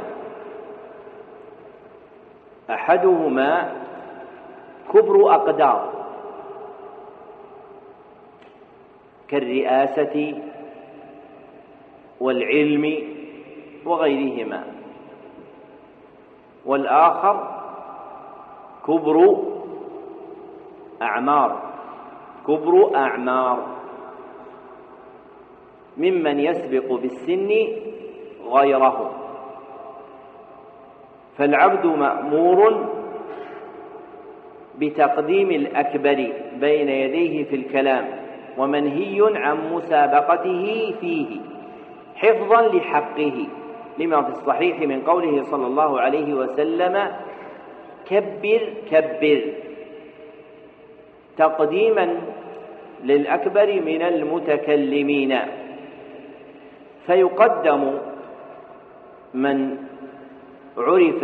S1: أحدهما كبر أقدار كالرئاسة والعلم وغيرهما، والآخر كبر أعمار، كبر أعمار ممن يسبق بالسن غيره. فالعبد مأمور بتقديم الأكبر بين يديه في الكلام، ومنهي عن مسابقته فيه حفظا لحقه، لما في الصحيح من قوله صلى الله عليه وسلم كبر كبر، تقديما للأكبر من المتكلمين. فيقدم من عرف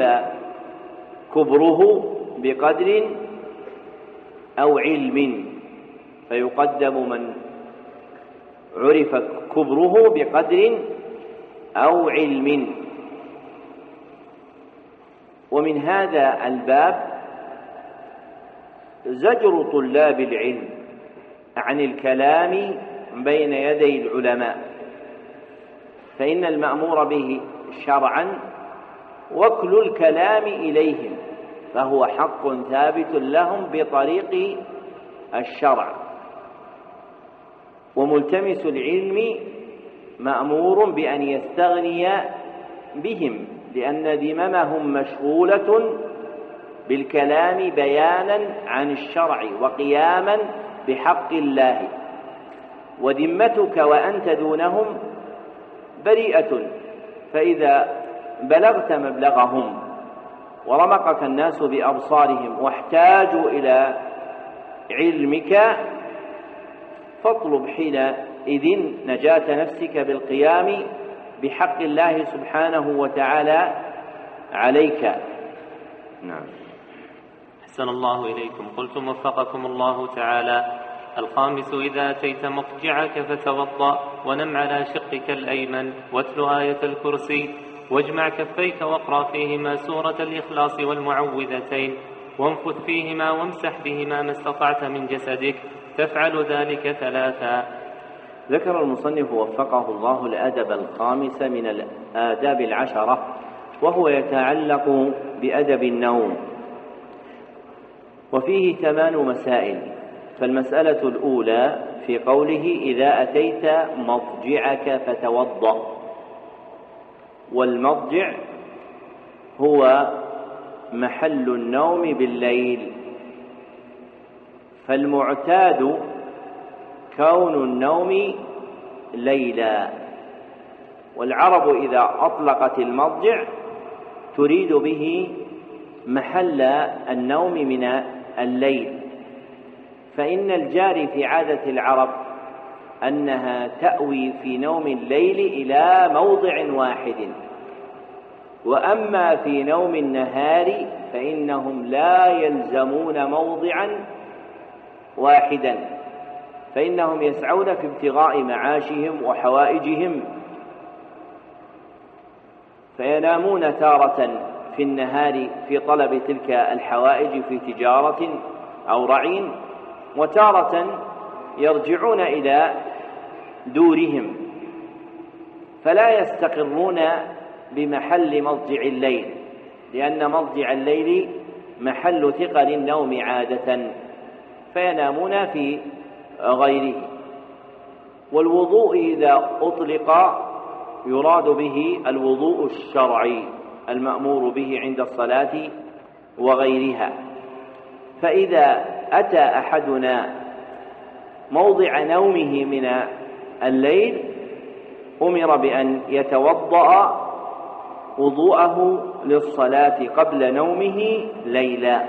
S1: كبره بقدر أو علم، فيقدم من عرف كبره بقدر أو علم. ومن هذا الباب زجر طلاب العلم عن الكلام بين يدي العلماء، فإن المأمور به شرعا وكل الكلام إليهم، فهو حق ثابت لهم بطريق الشرع، وملتمس العلم مأمور بأن يستغني بهم، لأن ذممهم مشغولة بالكلام بيانا عن الشرع وقياما بحق الله، وذمتك وأنت دونهم بريئة، فإذا بلغت مبلغهم ورمقك الناس بأبصارهم واحتاجوا إلى علمك فاطلب حينئذ نجاة نفسك بالقيام بحق الله سبحانه وتعالى عليك. نعم.
S2: أحسن الله إليكم. قلتم وفقكم الله تعالى: الخامس: إذا أتيت مضجعك فتوضأ ونم على شقك الأيمن واتل آية الكرسي واجمع كفيك واقرأ فيهما سورة الإخلاص والمعوذتين وانفث فيهما وامسح بهما ما استطعت من جسدك، تفعل ذلك 3.
S1: ذكر المصنف وفقه الله الأدب الخامس من الآداب 10، وهو يتعلق بأدب النوم، وفيه 8 مسائل. فالمسألة الأولى في قوله: إذا أتيت مضجعك فتوضأ، والمضجع هو محل النوم بالليل، فالمعتاد كون النوم ليلا، والعرب إذا أطلقت المضجع تريد به محل النوم من الليل، فإن الجاري في عادة العرب أنها تأوي في نوم الليل إلى موضع واحد، وأما في نوم النهار فإنهم لا يلزمون موضعا واحدا، فإنهم يسعون في ابتغاء معاشهم وحوائجهم، فينامون تارة في النهار في طلب تلك الحوائج في تجارة أو رعي، وتارة يرجعون إلى دورهم، فلا يستقرون بمحل مضجع الليل، لأن مضجع الليل محل ثقل النوم عادة، فينامون في غيره. والوضوء إذا أطلق يراد به الوضوء الشرعي المأمور به عند الصلاة وغيرها، فإذا أتى أحدنا موضع نومه من الليل أمر بأن يتوضأ وضوءه للصلاة قبل نومه ليلا،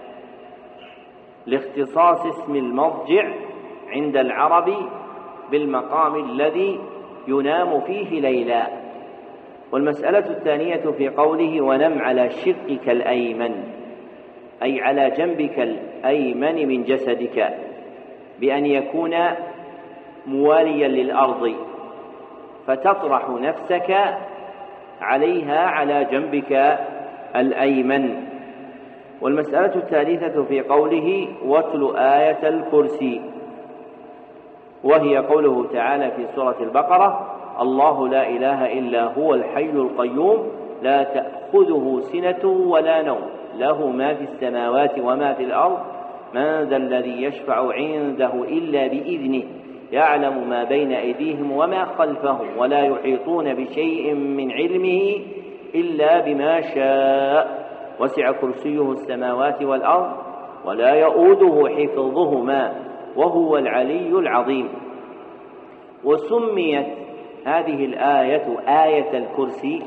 S1: لاختصاص اسم المضجع عند العرب بالمقام الذي ينام فيه ليلا. والمسألة الثانية في قوله: ونم على شقك الأيمن، أي على جنبك الأيمن من جسدك، بأن يكون مواليا للأرض، فتطرح نفسك عليها على جنبك الأيمن. والمسألة الثالثة في قوله: واتل آية الكرسي، وهي قوله تعالى في سورة البقرة: الله لا إله إلا هو الحي القيوم لا تأخذه سنة ولا نوم له ما في السماوات وما في الأرض من ذا الذي يشفع عنده إلا بإذنه يعلم ما بين أيديهم وما خلفهم ولا يحيطون بشيء من علمه إلا بما شاء وسع كرسيه السماوات والأرض ولا يؤوده حفظهما وهو العلي العظيم. وسميت هذه الآية آية الكرسي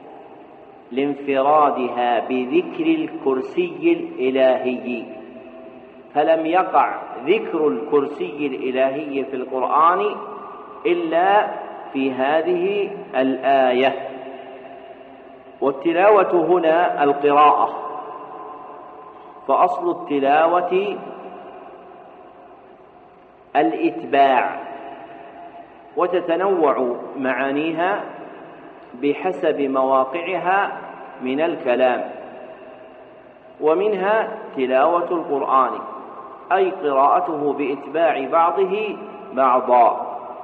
S1: لانفرادها بذكر الكرسي الإلهي، فلم يقع ذكر الكرسي الإلهي في القرآن إلا في هذه الآية. والتلاوة هنا القراءة، فأصل التلاوة الإتباع، وتتنوع معانيها بحسب مواقعها من الكلام، ومنها تلاوة القرآن أي قراءته بإتباع بعضه بعضا،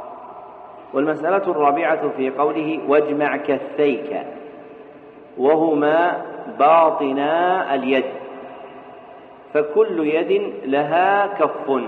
S1: والمسألة الرابعة في قوله واجمع كفيك، وهما باطنا اليد، فكل يد لها كف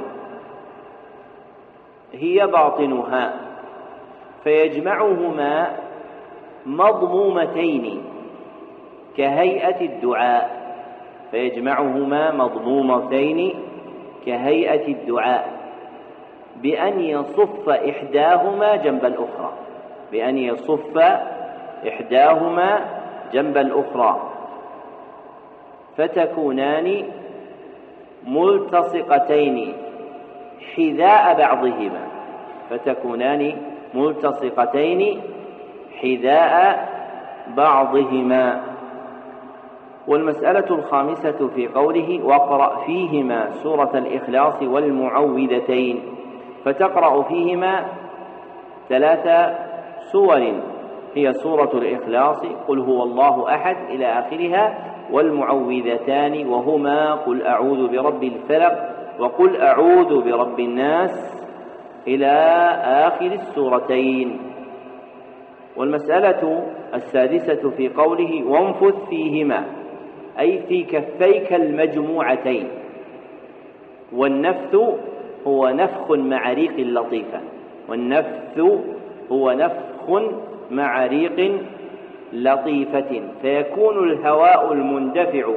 S1: هي باطنها، فيجمعهما مضمومتين كهيئة الدعاء، فيجمعهما مضمومتين كهيئة الدعاء بأن يصف إحداهما جنب الأخرى، بأن يصف إحداهما جنب الأخرى، فتكونان ملتصقتين حذاء بعضهما، فتكونان ملتصقتين حذاء بعضهما. والمسألة الخامسة في قوله واقرأ فيهما سورة الإخلاص والمعوذتين، فتقرأ فيهما 3 سور، هي سورة الإخلاص قل هو الله أحد إلى آخرها، والمعوذتان وهما قل أعوذ برب الفلق وقل أعوذ برب الناس إلى آخر السورتين. والمسألة السادسة في قوله وانفث فيهما، أي في كفيك المجموعتين، والنفث هو نفخ مع ريق لطيفة، والنفث هو نفخ مع ريق لطيفة، فيكون الهواء المندفع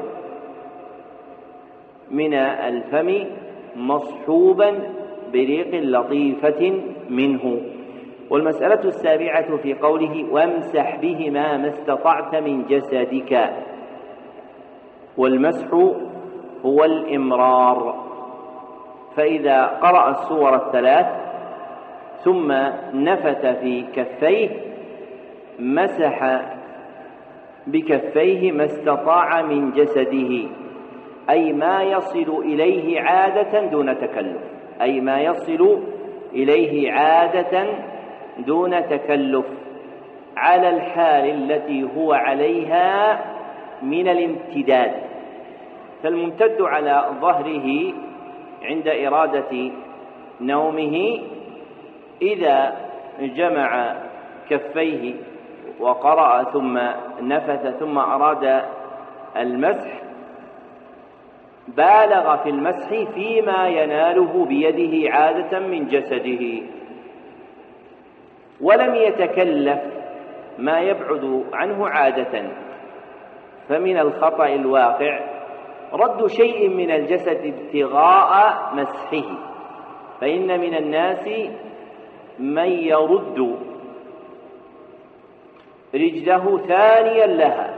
S1: من الفم مصحوبا بريق لطيفة منه. والمسألة السابعة في قوله وامسح بهما ما استطعت من جسدك، والمسح هو الإمرار، فإذا قرأ السور 3 ثم نفث في كفيه مسح بكفيه ما استطاع من جسده، أي ما يصل إليه عادة دون تكلف، أي ما يصل إليه عادة دون تكلف، على الحال التي هو عليها من الامتداد، فالممتد على ظهره عند إرادة نومه إذا جمع كفيه وقرأ ثم نفث ثم أراد المسح بالغ في المسح فيما يناله بيده عادة من جسده، ولم يتكلف ما يبعد عنه عادة، فمن الخطأ الواقع رد شيء من الجسد ابتغاء مسحه، فإن من الناس من يرد رجله ثانيا لها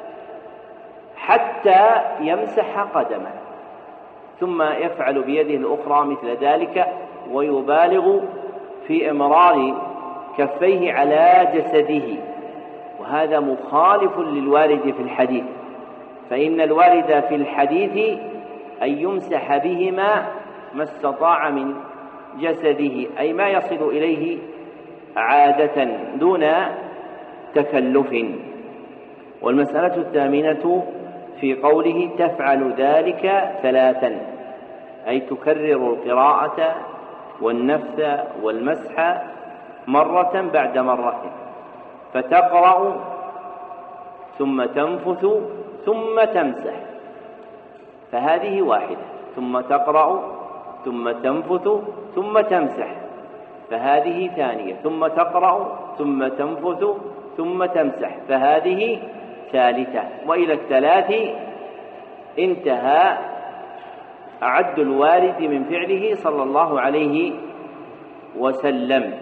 S1: حتى يمسح قدمه، ثم يفعل بيده الأخرى مثل ذلك، ويبالغ في إمرار كفيه على جسده، وهذا مخالف للوارد في الحديث، فإن الوارد في الحديث أن يمسح بهما ما استطاع من جسده، أي ما يصل إليه عادة دون تكلف. والمسألة الثامنة في قوله تفعل ذلك 3، أي تكرر القراءة والنفث والمسح مرة بعد مرة، فتقرأ ثم تنفث ثم تمسح، فهذه واحدة، ثم تقرأ ثم تنفث ثم تمسح، فهذه ثانية، ثم تقرأ ثم تنفث ثم تمسح، فهذه ثالثة، وإلى 3 انتهى عد الوارد من فعله صلى الله عليه وسلم.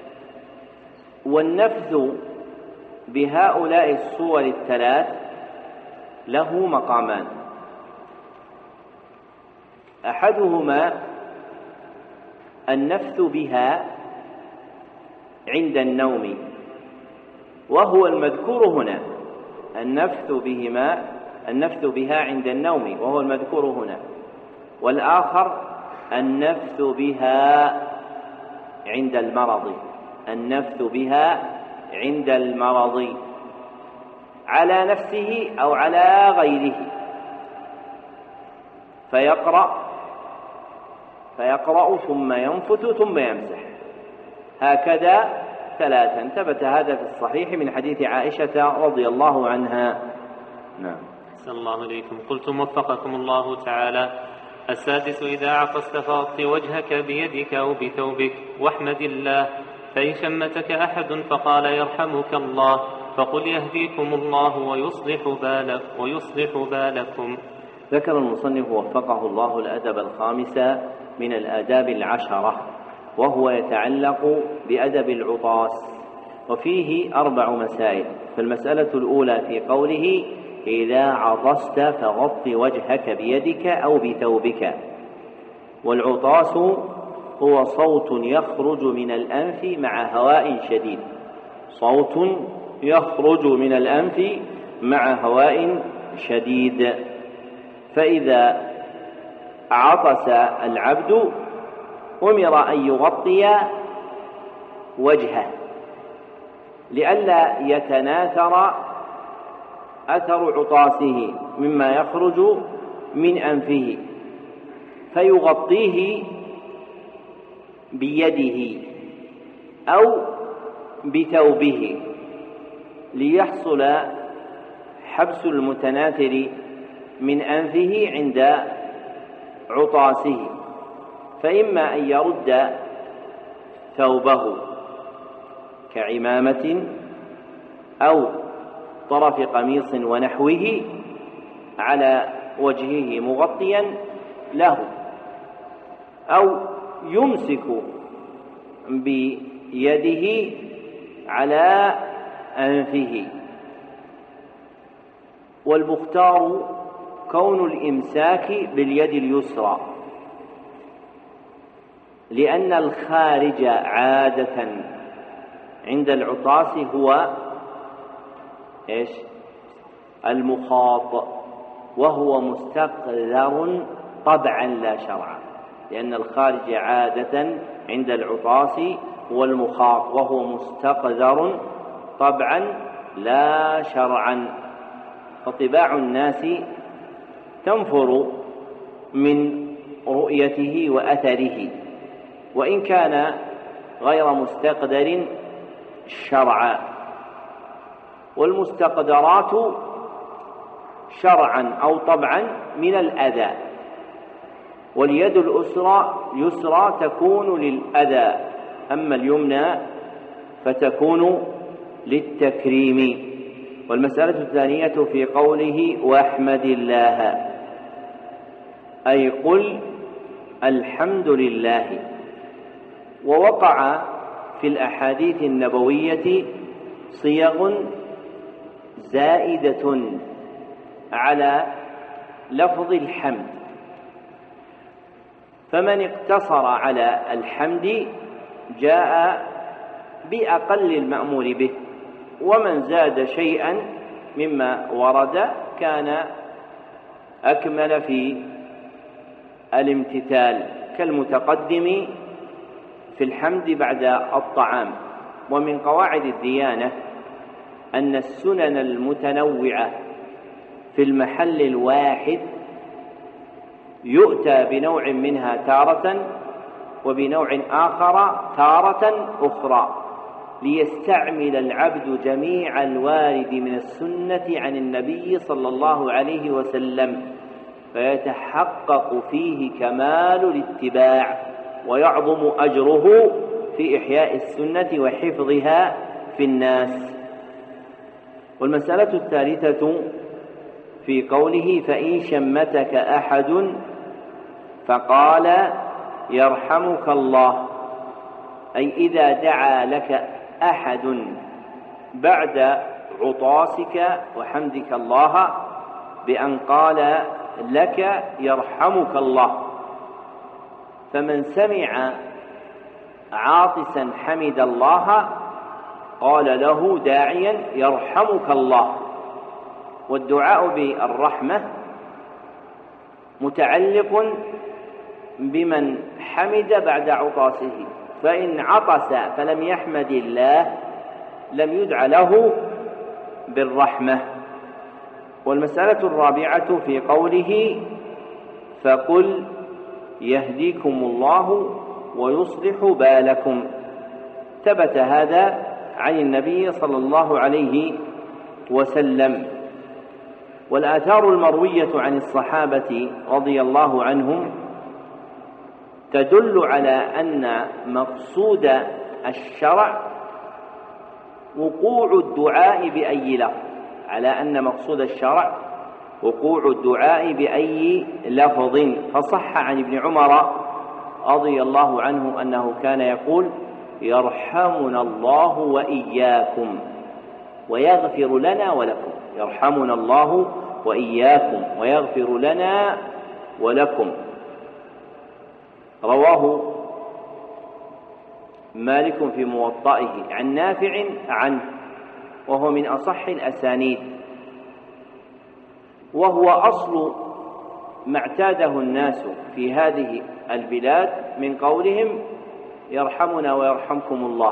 S1: والنفث بهؤلاء الصور 3 له مقامان، أحدهما النفث بها عند النوم، وهو المذكور هنا، النفث بها عند النوم وهو المذكور هنا، والآخر النفث بها عند المرض، النفث بها عند المرض على نفسه أو على غيره، فيقرأ ثم ينفث ثم يمسح، هكذا 3 ثبت هذا في الصحيح من حديث عائشة رضي الله عنها. نعم.
S2: أحسن الله إليكم. قلتم وفقكم الله تعالى: السادس: إذا عطست فأغط وجهك بيدك أو بثوبك واحمد الله، فإن شمتك أحد فقال يرحمك الله فقل يهديكم الله ويصلح بالكم.
S1: ذكر المصنف وفقه الله الأدب الخامس من الآداب 10، وهو يتعلق بأدب العطاس، وفيه 4 مسائل. فالمسألة الأولى في قوله: إذا عطست فغط وجهك بيدك أو بثوبك. والعطاس هو صوت يخرج من الأنف مع هواء شديد، صوت يخرج من الأنف مع هواء شديد. فإذا عطس العبد أمر أن يغطي وجهه لئلا يتناثر أثر عطاسه مما يخرج من أنفه، فيغطيه بيده أو بثوبه ليحصل حبس المتناثر من أنفه عند عطاسه، فإما أن يرد ثوبه كعمامة أو طرف قميص ونحوه على وجهه مغطيا له، أو يمسك بيده على أنفه. والمختار كون الإمساك باليد اليسرى، لأن الخارج عادة عند العطاس هو المخاط، وهو مستقذر طبعا لا شرعا، لأن الخارج عادة عند العطاس هو المخاط، وهو مستقذر طبعا لا شرعا. فطباع الناس تنفر من رؤيته وأثره، وإن كان غير مستقدر شرعا. والمستقدرات شرعا أو طبعا من الأذى، واليد اليسرى تكون للأذى، أما اليمنى فتكون للتكريم. والمسألة الثانية في قوله: واحمد الله، أي قل الحمد لله. ووقع في الأحاديث النبوية صيغ زائدة على لفظ الحمد، فمن اقتصر على الحمد جاء بأقل المأمور به، ومن زاد شيئا مما ورد كان أكمل في الامتثال، كالمتقدم في الحمد بعد الطعام. ومن قواعد الديانة أن السنن المتنوعة في المحل الواحد يؤتى بنوع منها تارة، وبنوع آخر تارة أخرى، ليستعمل العبد جميع الوارد من السنة عن النبي صلى الله عليه وسلم، فيتحقق فيه كمال الاتباع، ويعظم أجره في إحياء السنة وحفظها في الناس. والمسألة الثالثة في قوله: فإن شمتك أحد فقال يرحمك الله، أي إذا دعا لك أحد بعد عطاسك وحمدك الله بأن قال لك يرحمك الله، فمن سمع عاطسا حمد الله قال له داعيا يرحمك الله. والدعاء بالرحمة متعلق بمن حمد بعد عطاسه، فإن عطس فلم يحمد الله لم يدع له بالرحمة. والمسألة الرابعة في قوله: فقل يهديكم الله ويصلح بالكم، ثبت هذا عن النبي صلى الله عليه وسلم. والآثار المروية عن الصحابة رضي الله عنهم تدل على أن مقصود الشرع وقوع الدعاء بأي لفظ، على أن مقصود الشرع وقوع الدعاء بأي لفظ. فصح عن ابن عمر رضي الله عنه أنه كان يقول: يرحمنا الله وإياكم ويغفر لنا ولكم. يرحمنا الله وإياكم ويغفر لنا ولكم. رواه مالك في موطئه عن نافع عنه، وهو من أصح الأسانيد، وهو أصل ما اعتاده الناس في هذه البلاد من قولهم يرحمنا ويرحمكم الله.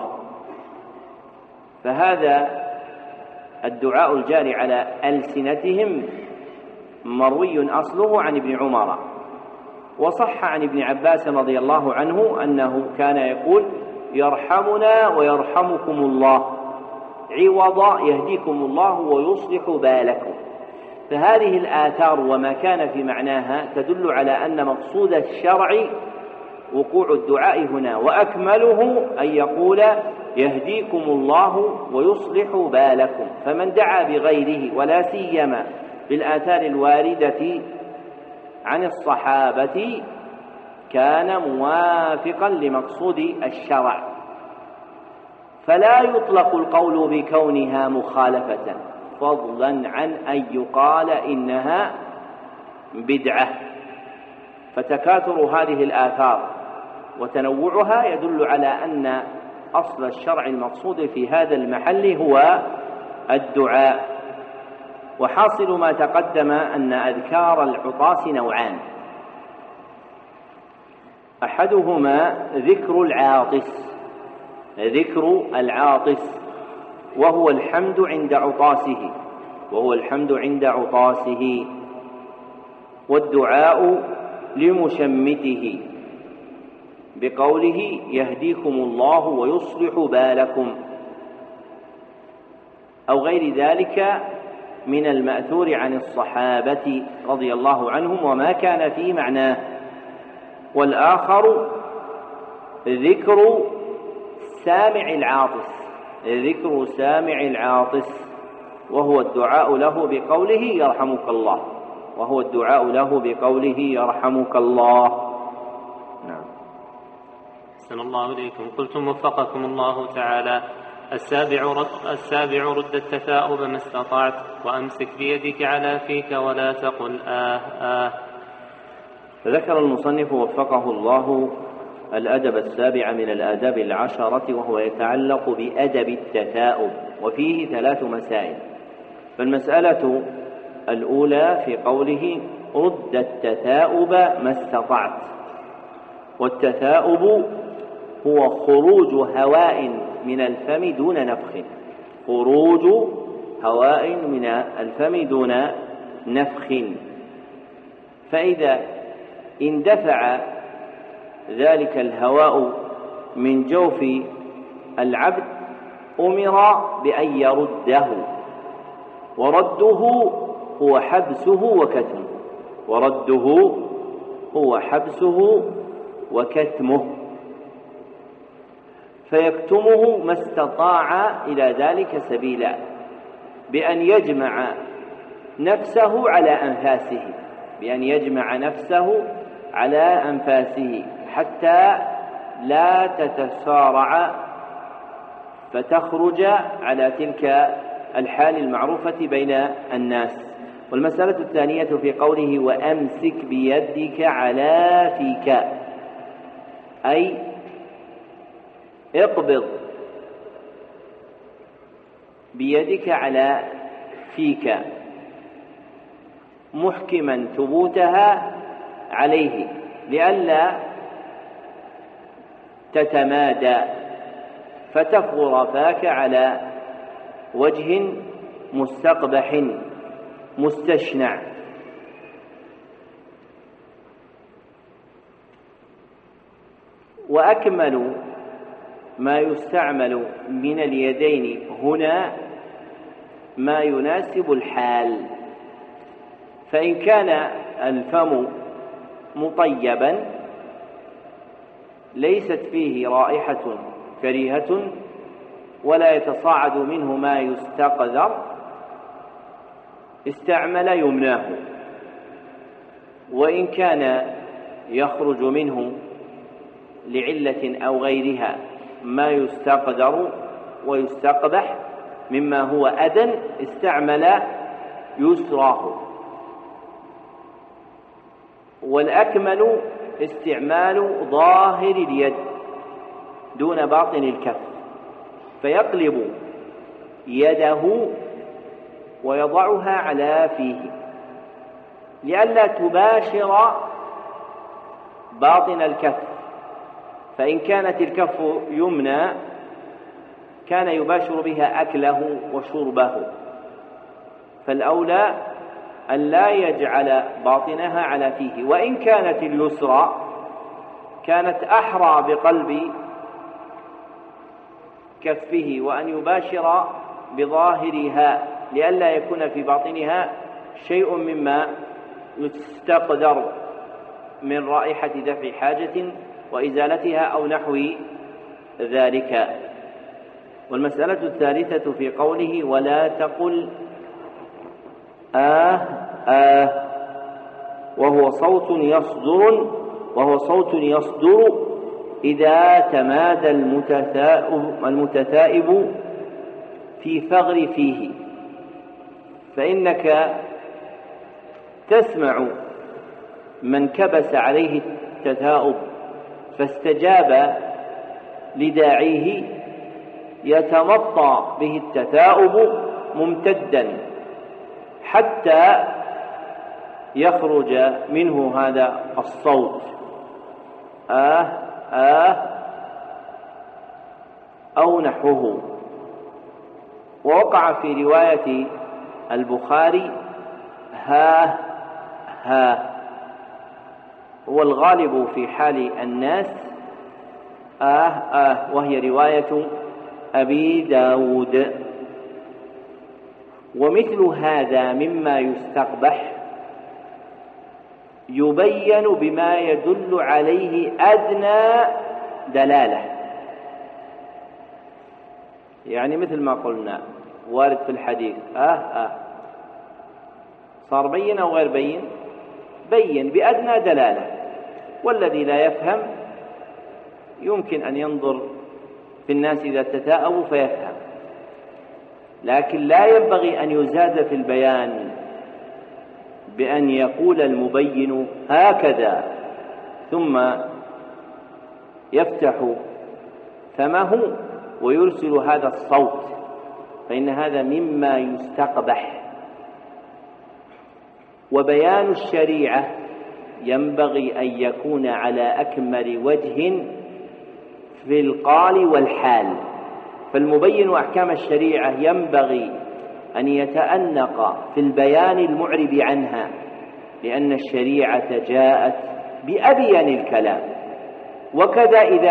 S1: فهذا الدعاء الجاري على ألسنتهم مروي أصله عن ابن عمر. وصح عن ابن عباس رضي الله عنه أنه كان يقول: يرحمنا ويرحمكم الله، عوض يهديكم الله ويصلح بالكم. فهذه الآثار وما كان في معناها تدل على أن مقصود الشرع وقوع الدعاء هنا، وأكمله أن يقول: يهديكم الله ويصلح بالكم. فمن دعا بغيره ولا سيما بالآثار الواردة عن الصحابة كان موافقا لمقصود الشرع، فلا يطلق القول بكونها مخالفة، فضلا عن أن يقال إنها بدعة. فتكاثر هذه الآثار وتنوعها يدل على أن أصل الشرع المقصود في هذا المحل هو الدعاء. وحاصل ما تقدم أن أذكار العطاس نوعان: أحدهما ذكر العاطس وهو الحمد عند عطاسه، والدعاء لمشمته بقوله: يهديكم الله ويصلح بالكم، أو غير ذلك من المأثور عن الصحابة رضي الله عنهم وما كان في معناه. والآخر ذكر سامع العاطس وهو الدعاء له بقوله: يرحمك الله. نعم.
S2: أحسن الله إليكم. قلتم وفقكم الله تعالى: السابع رد التثاؤب ما استطعت، وأمسك بيدك على فيك ولا تقل آه.
S1: فذكر المصنف وفقه الله الأدب السابع من الآداب العشرة، وهو يتعلق بأدب التثاؤب، وفيه 3 مسائل. فالمسألة الأولى في قوله: رد التثاؤب ما استطعت. والتثاؤب هو خروج هواء من الفم دون نفخ. فإذا اندفع ذلك الهواء من جوف العبد أمر بأن يرده، ورده هو حبسه وكتمه، فيكتمه ما استطاع إلى ذلك سبيلا، بأن يجمع نفسه على أنفاسه حتى لا تتسارع فتخرج على تلك الحال المعروفة بين الناس. والمسألة الثانية في قوله: وأمسك بيدك على فيك، أي اقبض بيدك على فيك محكما ثبوتها عليه لئلا تتمادى فتفغر فاك على وجه مستقبح مستشنع. وأكمل ما يستعمل من اليدين هنا ما يناسب الحال، فإن كان الفم مطيبا ليست فيه رائحة كريهة ولا يتصاعد منه ما يستقذر استعمل يمناه، وإن كان يخرج منه لعلة أو غيرها ما يستقذر ويستقبح مما هو أدنى استعمل يسراه. والأكمل استعمال ظاهر اليد دون باطن الكف، فيقلب يده ويضعها على فيه لئلا تباشر باطن الكف، فإن كانت الكف يمنى كان يباشر بها أكله وشربه، فالأولى أن لا يجعل باطنها على فيه. وإن كانت اليسرى كانت أحرى بقلب كفه وأن يباشر بظاهرها لئلا يكون في باطنها شيء مما يستقدر من رائحة دفع حاجة وإزالتها أو نحو ذلك. والمسألة الثالثة في قوله ولا تقل وهو صوت يصدر إذا تمادى المتثائب في فغر فيه، فإنك تسمع من كبس عليه التثاؤب فاستجاب لداعيه يتمطى به التثاؤب ممتدا حتى يخرج منه هذا الصوت أو نحوه. ووقع في رواية البخاري ها هو الغالب في حال الناس وهي رواية أبي داود. ومثل هذا مما يستقبح يبين بما يدل عليه أدنى دلالة، يعني مثل ما قلنا وارد في الحديث صار بين أو غير بين؟ بين بأدنى دلالة. والذي لا يفهم يمكن أن ينظر في الناس إذا تثاءبوا فيفهم، لكن لا ينبغي أن يزاد في البيان بأن يقول المبين هكذا ثم يفتح فمه ويرسل هذا الصوت، فإن هذا مما يستقبح. وبيان الشريعة ينبغي أن يكون على أكمل وجه في القال والحال، فالمبين أحكام الشريعة ينبغي أن يتأنق في البيان المعرب عنها، لأن الشريعة جاءت بأبين الكلام. وكذا إذا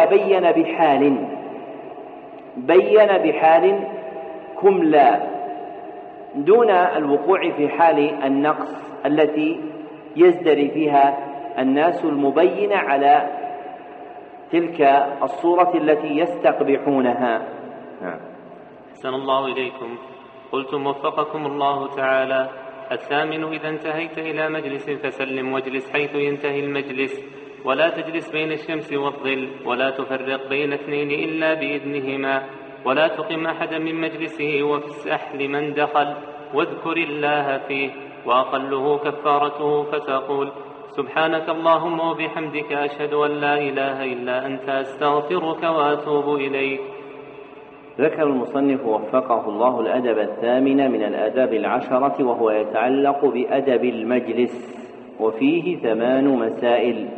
S1: بين بحال كملا دون الوقوع في حال النقص التي يزدري فيها الناس المبين على تلك الصورة التي يستقبحونها.
S2: أحسن الله إليكم. قلتم وفقكم الله تعالى: الثامن إذا انتهيت إلى مجلس فسلم واجلس حيث ينتهي المجلس، ولا تجلس بين الشمس والظل، ولا تفرق بين اثنين إلا بإذنهما، ولا تقم أحدا من مجلسه وافسح لمن دخل، واذكر الله فيه، وأقله كفارته فتقول: سبحانك اللهم وبحمدك أشهد أن لا إله إلا أنت أستغفرك وأتوب إليك.
S1: ذكر المصنف وفقه الله الأدب الثامن من الآداب العشرة، وهو يتعلق بأدب المجلس، وفيه 8 مسائل.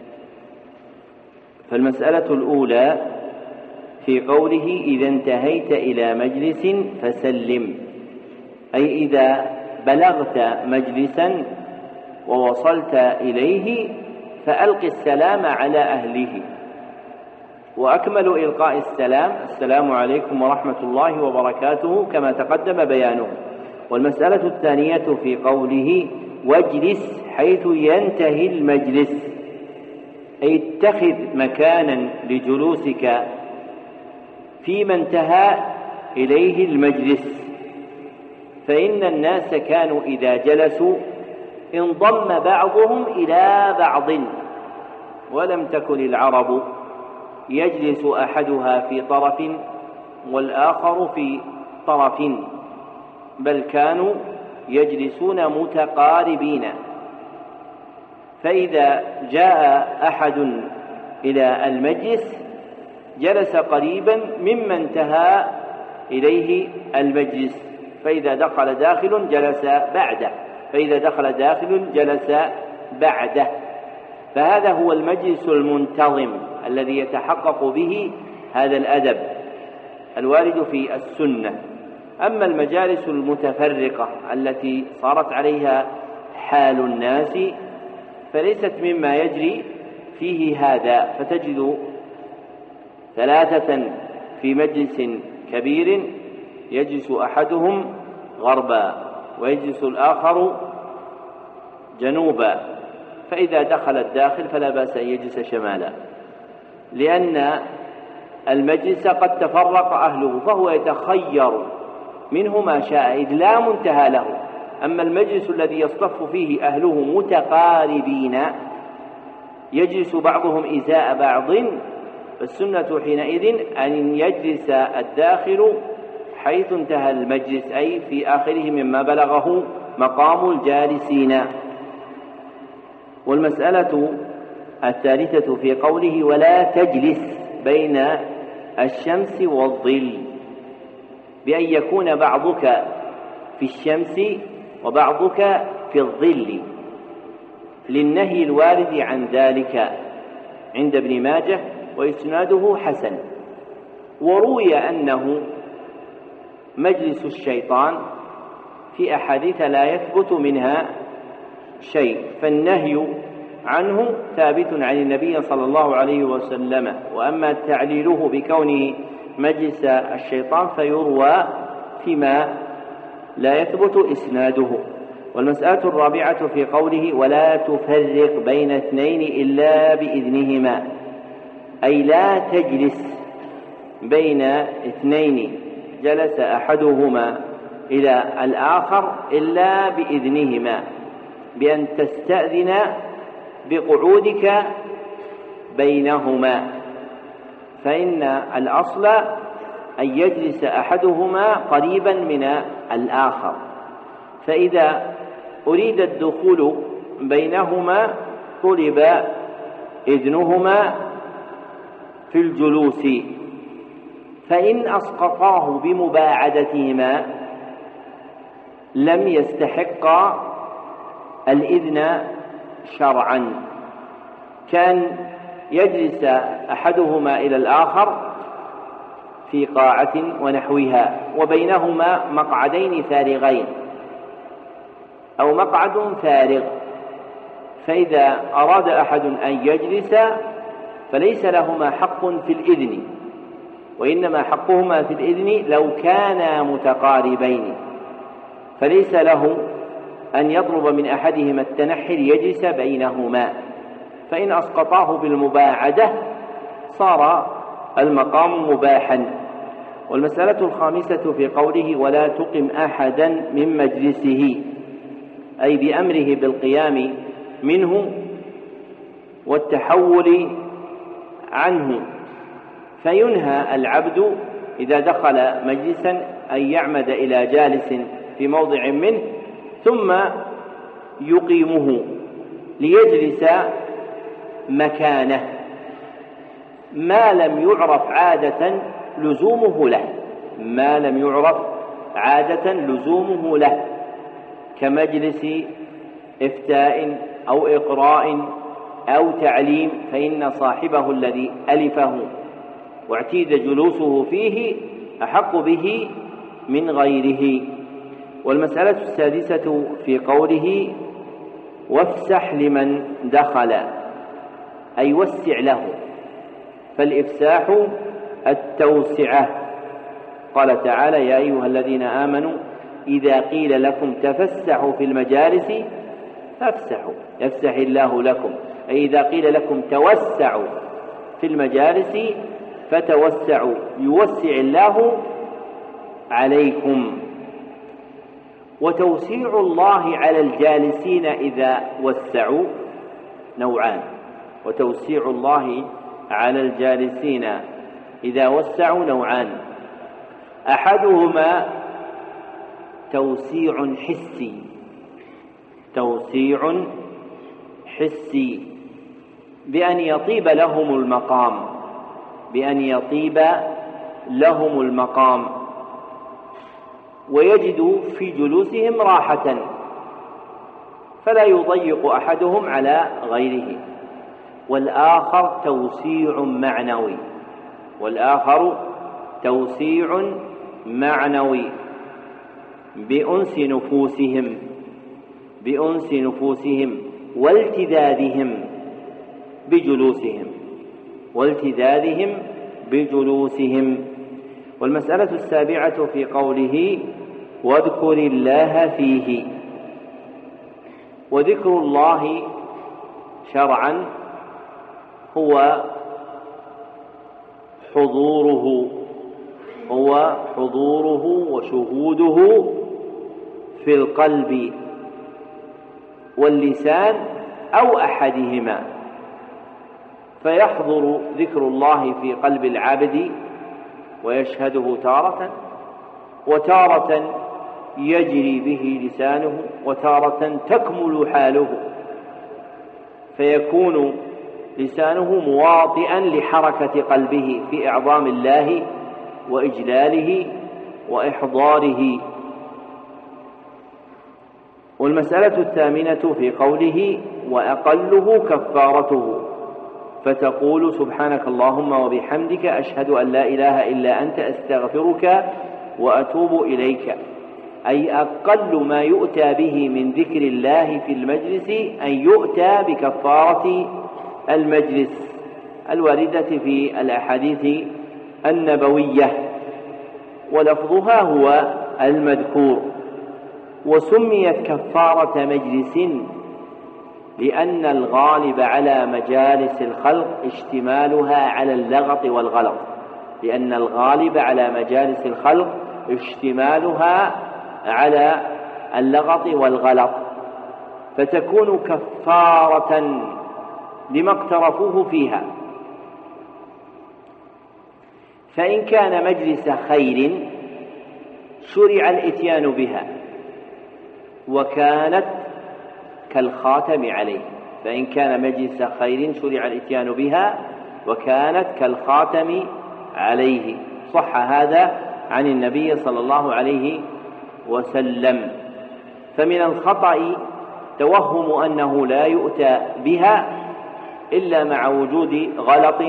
S1: فالمسألة الأولى في قوله إذا انتهيت إلى مجلس فسلم، أي إذا بلغت مجلسا ووصلت إليه فألق السلام على أهله. وأكمل إلقاء السلام: السلام عليكم ورحمة الله وبركاته، كما تقدم بيانه. والمسألة الثانية في قوله: واجلس حيث ينتهي المجلس، أي اتخذ مكانا لجلوسك فيما انتهى إليه المجلس، فإن الناس كانوا إذا جلسوا انضم بعضهم إلى بعض، ولم تكن العرب يجلس أحدها في طرف والآخر في طرف، بل كانوا يجلسون متقاربين، فإذا جاء أحد إلى المجلس جلس قريبا ممن انتهى إليه المجلس، فإذا دخل داخل جلس بعده، فإذا دخل داخل جلس بعده. فهذا هو المجلس المنتظم الذي يتحقق به هذا الأدب الوارد في السنة. أما المجالس المتفرقة التي صارت عليها حال الناس فليست مما يجري فيه هذا، فتجد ثلاثة في مجلس كبير يجلس أحدهم غربا ويجلس الآخر جنوبا، فإذا دخل الداخل فلا بأس أن يجلس شمالا، لأن المجلس قد تفرق أهله فهو يتخير منه ما شاء إذ لا منتهى له. أما المجلس الذي يصطف فيه أهله متقاربين يجلس بعضهم إزاء بعض، فالسنة حينئذ أن يجلس الداخل حيث انتهى المجلس، أي في آخره مما بلغه مقام الجالسين. والمسألة الثالثة في قوله: ولا تجلس بين الشمس والظل، بأن يكون بعضك في الشمس وبعضك في الظل، للنهي الوارد عن ذلك عند ابن ماجه وإسناده حسن. وروي أنه مجلس الشيطان في أحاديث لا يثبت منها شيء، فالنهي عنه ثابت عن النبي صلى الله عليه وسلم، وأما تعليله بكونه مجلس الشيطان فيروى فيما لا يثبت إسناده. والمسألة الرابعة في قوله: ولا تفرق بين اثنين إلا بإذنهما، أي لا تجلس بين اثنين جلس أحدهما إلى الآخر إلا بإذنهما، بأن تستأذن بقعودك بينهما، فإن الأصل أن يجلس أحدهما قريبا من الآخر، فإذا أريد الدخول بينهما طلب إذنهما في الجلوس، فإن أسقطاه بمباعدتهما لم يستحقا الإذن شرعا، كان يجلس أحدهما إلى الآخر في قاعة ونحوها وبينهما مقعدين فارغين أو مقعد فارغ، فإذا أراد أحد أن يجلس فليس لهما حق في الإذن، وإنما حقهما في الإذن لو كانا متقاربين، فليس له أن يطلب من أحدهما التنحي ليجلس بينهما، فإن أسقطاه بالمباعدة صار المقام مباحا. والمسألة الخامسة في قوله: ولا تقم أحدا من مجلسه، أي بأمره بالقيام منه والتحول عنه، فينهى العبد إذا دخل مجلسا أن يعمد إلى جالس في موضع منه ثم يقيمه ليجلس مكانه ما لم يعرف عادة لزومه له، ما لم يعرف عادة لزومه له، كمجلس إفتاء أو إقراء أو تعليم، فإن صاحبه الذي ألفه واعتيد جلوسه فيه أحق به من غيره. والمسألة السادسة في قوله: وافسح لمن دخل، أي وسع له، فالإفساح التوسعة. قال تعالى: يا أيها الذين آمنوا إذا قيل لكم تفسحوا في المجالس فافسحوا يفسح الله لكم، أي إذا قيل لكم توسعوا في المجالس فتوسعوا يوسع الله عليكم. وتوسيع الله على الجالسين إذا وسعوا نوعان، وتوسيع الله على الجالسين إذا وسعوا نوعان: أحدهما توسيع حسي، توسيع حسي بأن يطيب لهم المقام، بأن يطيب لهم المقام ويجدوا في جلوسهم راحة فلا يضيق أحدهم على غيره. والآخر توسيع معنوي، والآخر توسيع معنوي بأنس نفوسهم، بأنس نفوسهم والتذاذهم بجلوسهم، والتذاذهم بجلوسهم. والمسألة السابعة في قوله: واذكر الله فيه. وذكر الله شرعا هو حضوره وشهوده في القلب واللسان أو أحدهما، فيحضر ذكر الله في قلب العبد ويشهده تارة، وتارة يجري به لسانه، وتارة تكمل حاله فيكون لسانه مواطئا لحركة قلبه في إعظام الله وإجلاله وإحضاره. والمسألة الثامنة في قوله: وأقله كفارته، فتقول: سبحانك اللهم وبحمدك أشهد أن لا إله إلا أنت أستغفرك وأتوب إليك. أي أقل ما يؤتى به من ذكر الله في المجلس أن يؤتى بكفارة المجلس الواردة في الأحاديث النبوية، ولفظها هو المذكور. وسميت كفارة مجلس لأن الغالب على مجالس الخلق اشتمالها على اللغط والغلط، لأن الغالب على مجالس الخلق اشتمالها على اللغط والغلط، فتكون كفارة لما اقترفوه فيها. فإن كان مجلس خير شرع الإتيان بها وكانت كالخاتم عليه، فإن كان مجلس خير شرع الإتيان بها وكانت كالخاتم عليه. صح هذا عن النبي صلى الله عليه وسلم. فمن الخطأ توهم أنه لا يؤتى بها إلا مع وجود غلط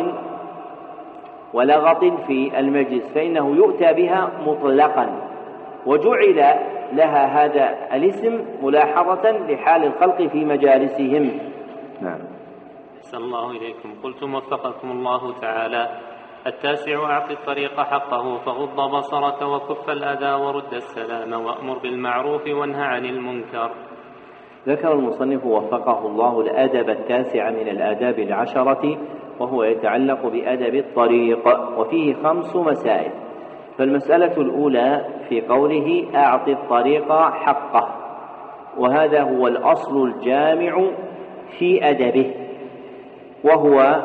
S1: ولغط في المجلس، فإنه يؤتى بها مطلقا، وجعل لها هذا الاسم ملاحظة لحال الخلق في مجالسهم. نعم.
S2: أحسن الله إليكم. قلتم وفقكم الله تعالى: التاسع: أعط الطريق حقه، فغض بصرك وكف الأذى ورد السلام وأمر بالمعروف وانهى عن المنكر.
S1: ذكر المصنف وفقه الله الأدب التاسع من الآداب العشرة، وهو يتعلق بأدب الطريق، وفيه 5 مسائل. فالمسألة الأولى في قوله: أعط الطريق حقه، وهذا هو الأصل الجامع في أدبه، وهو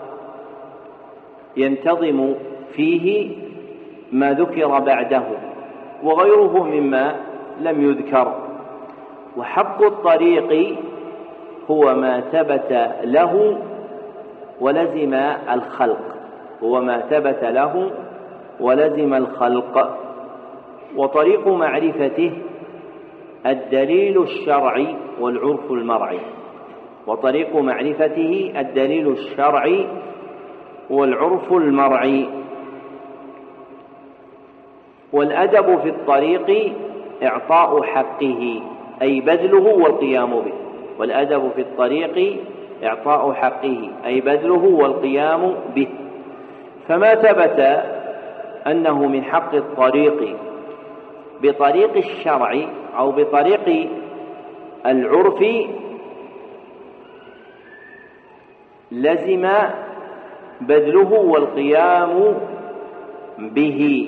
S1: ينتظم فيه ما ذكر بعده وغيره مما لم يذكر. وحق الطريق هو ما ثبت له ولزم الخلق، هو ما ثبت له ولزم الخلق. وطريق معرفته الدليل الشرعي والعرف المرعي، وطريق معرفته الدليل الشرعي والعرف المرعي. والأدب في الطريق إعطاء حقه، أي بذله والقيام به. والأدب في الطريق إعطاء حقه، أي بذله والقيام به. فما ثبت أنه من حق الطريق بطريق الشرع أو بطريق العرف لزم بذله والقيام به.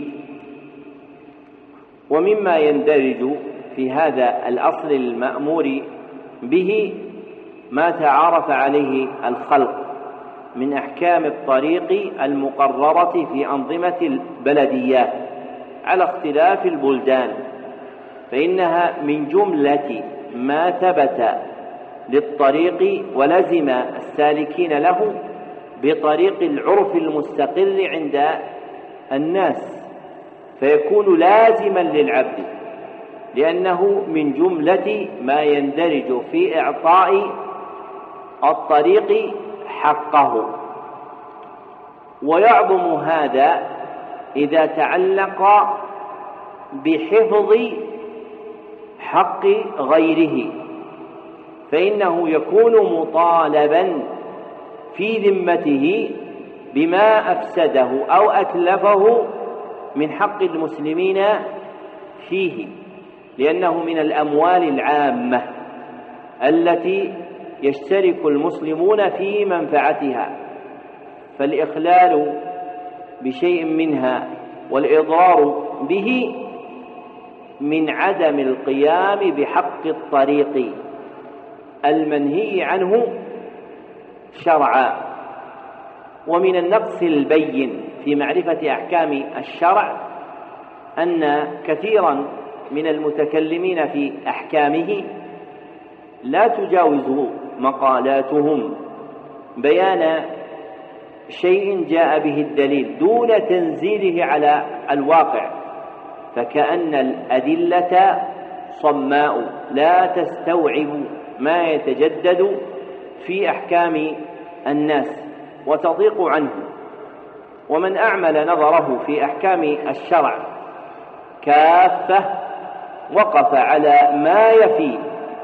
S1: ومما يندرج في هذا الأصل المأمور به ما تعارف عليه الخلق من أحكام الطريق المقررة في أنظمة البلديات على اختلاف البلدان، فإنها من جملة ما ثبت للطريق ولزم السالكين له بطريق العرف المستقر عند الناس، فيكون لازما للعبد لأنه من جملة ما يندرج في إعطاء الطريق حقه. ويعظم هذا إذا تعلق بحفظ حق غيره، فإنه يكون مطالبا في ذمته بما أفسده أو أتلفه من حق المسلمين فيه، لأنه من الأموال العامة التي يشترك المسلمون في منفعتها، فالإخلال بشيء منها والإضرار به من عدم القيام بحق الطريق المنهي عنه شرعا. ومن النقص البين في معرفة أحكام الشرع أن كثيرا من المتكلمين في أحكامه لا تجاوز مقالاتهم بيان شيء جاء به الدليل دون تنزيله على الواقع، فكأن الأدلة صماء لا تستوعب ما يتجدد في أحكام الناس وتضيق عنه. ومن أعمل نظره في أحكام الشرع كافة وقف على ما يفي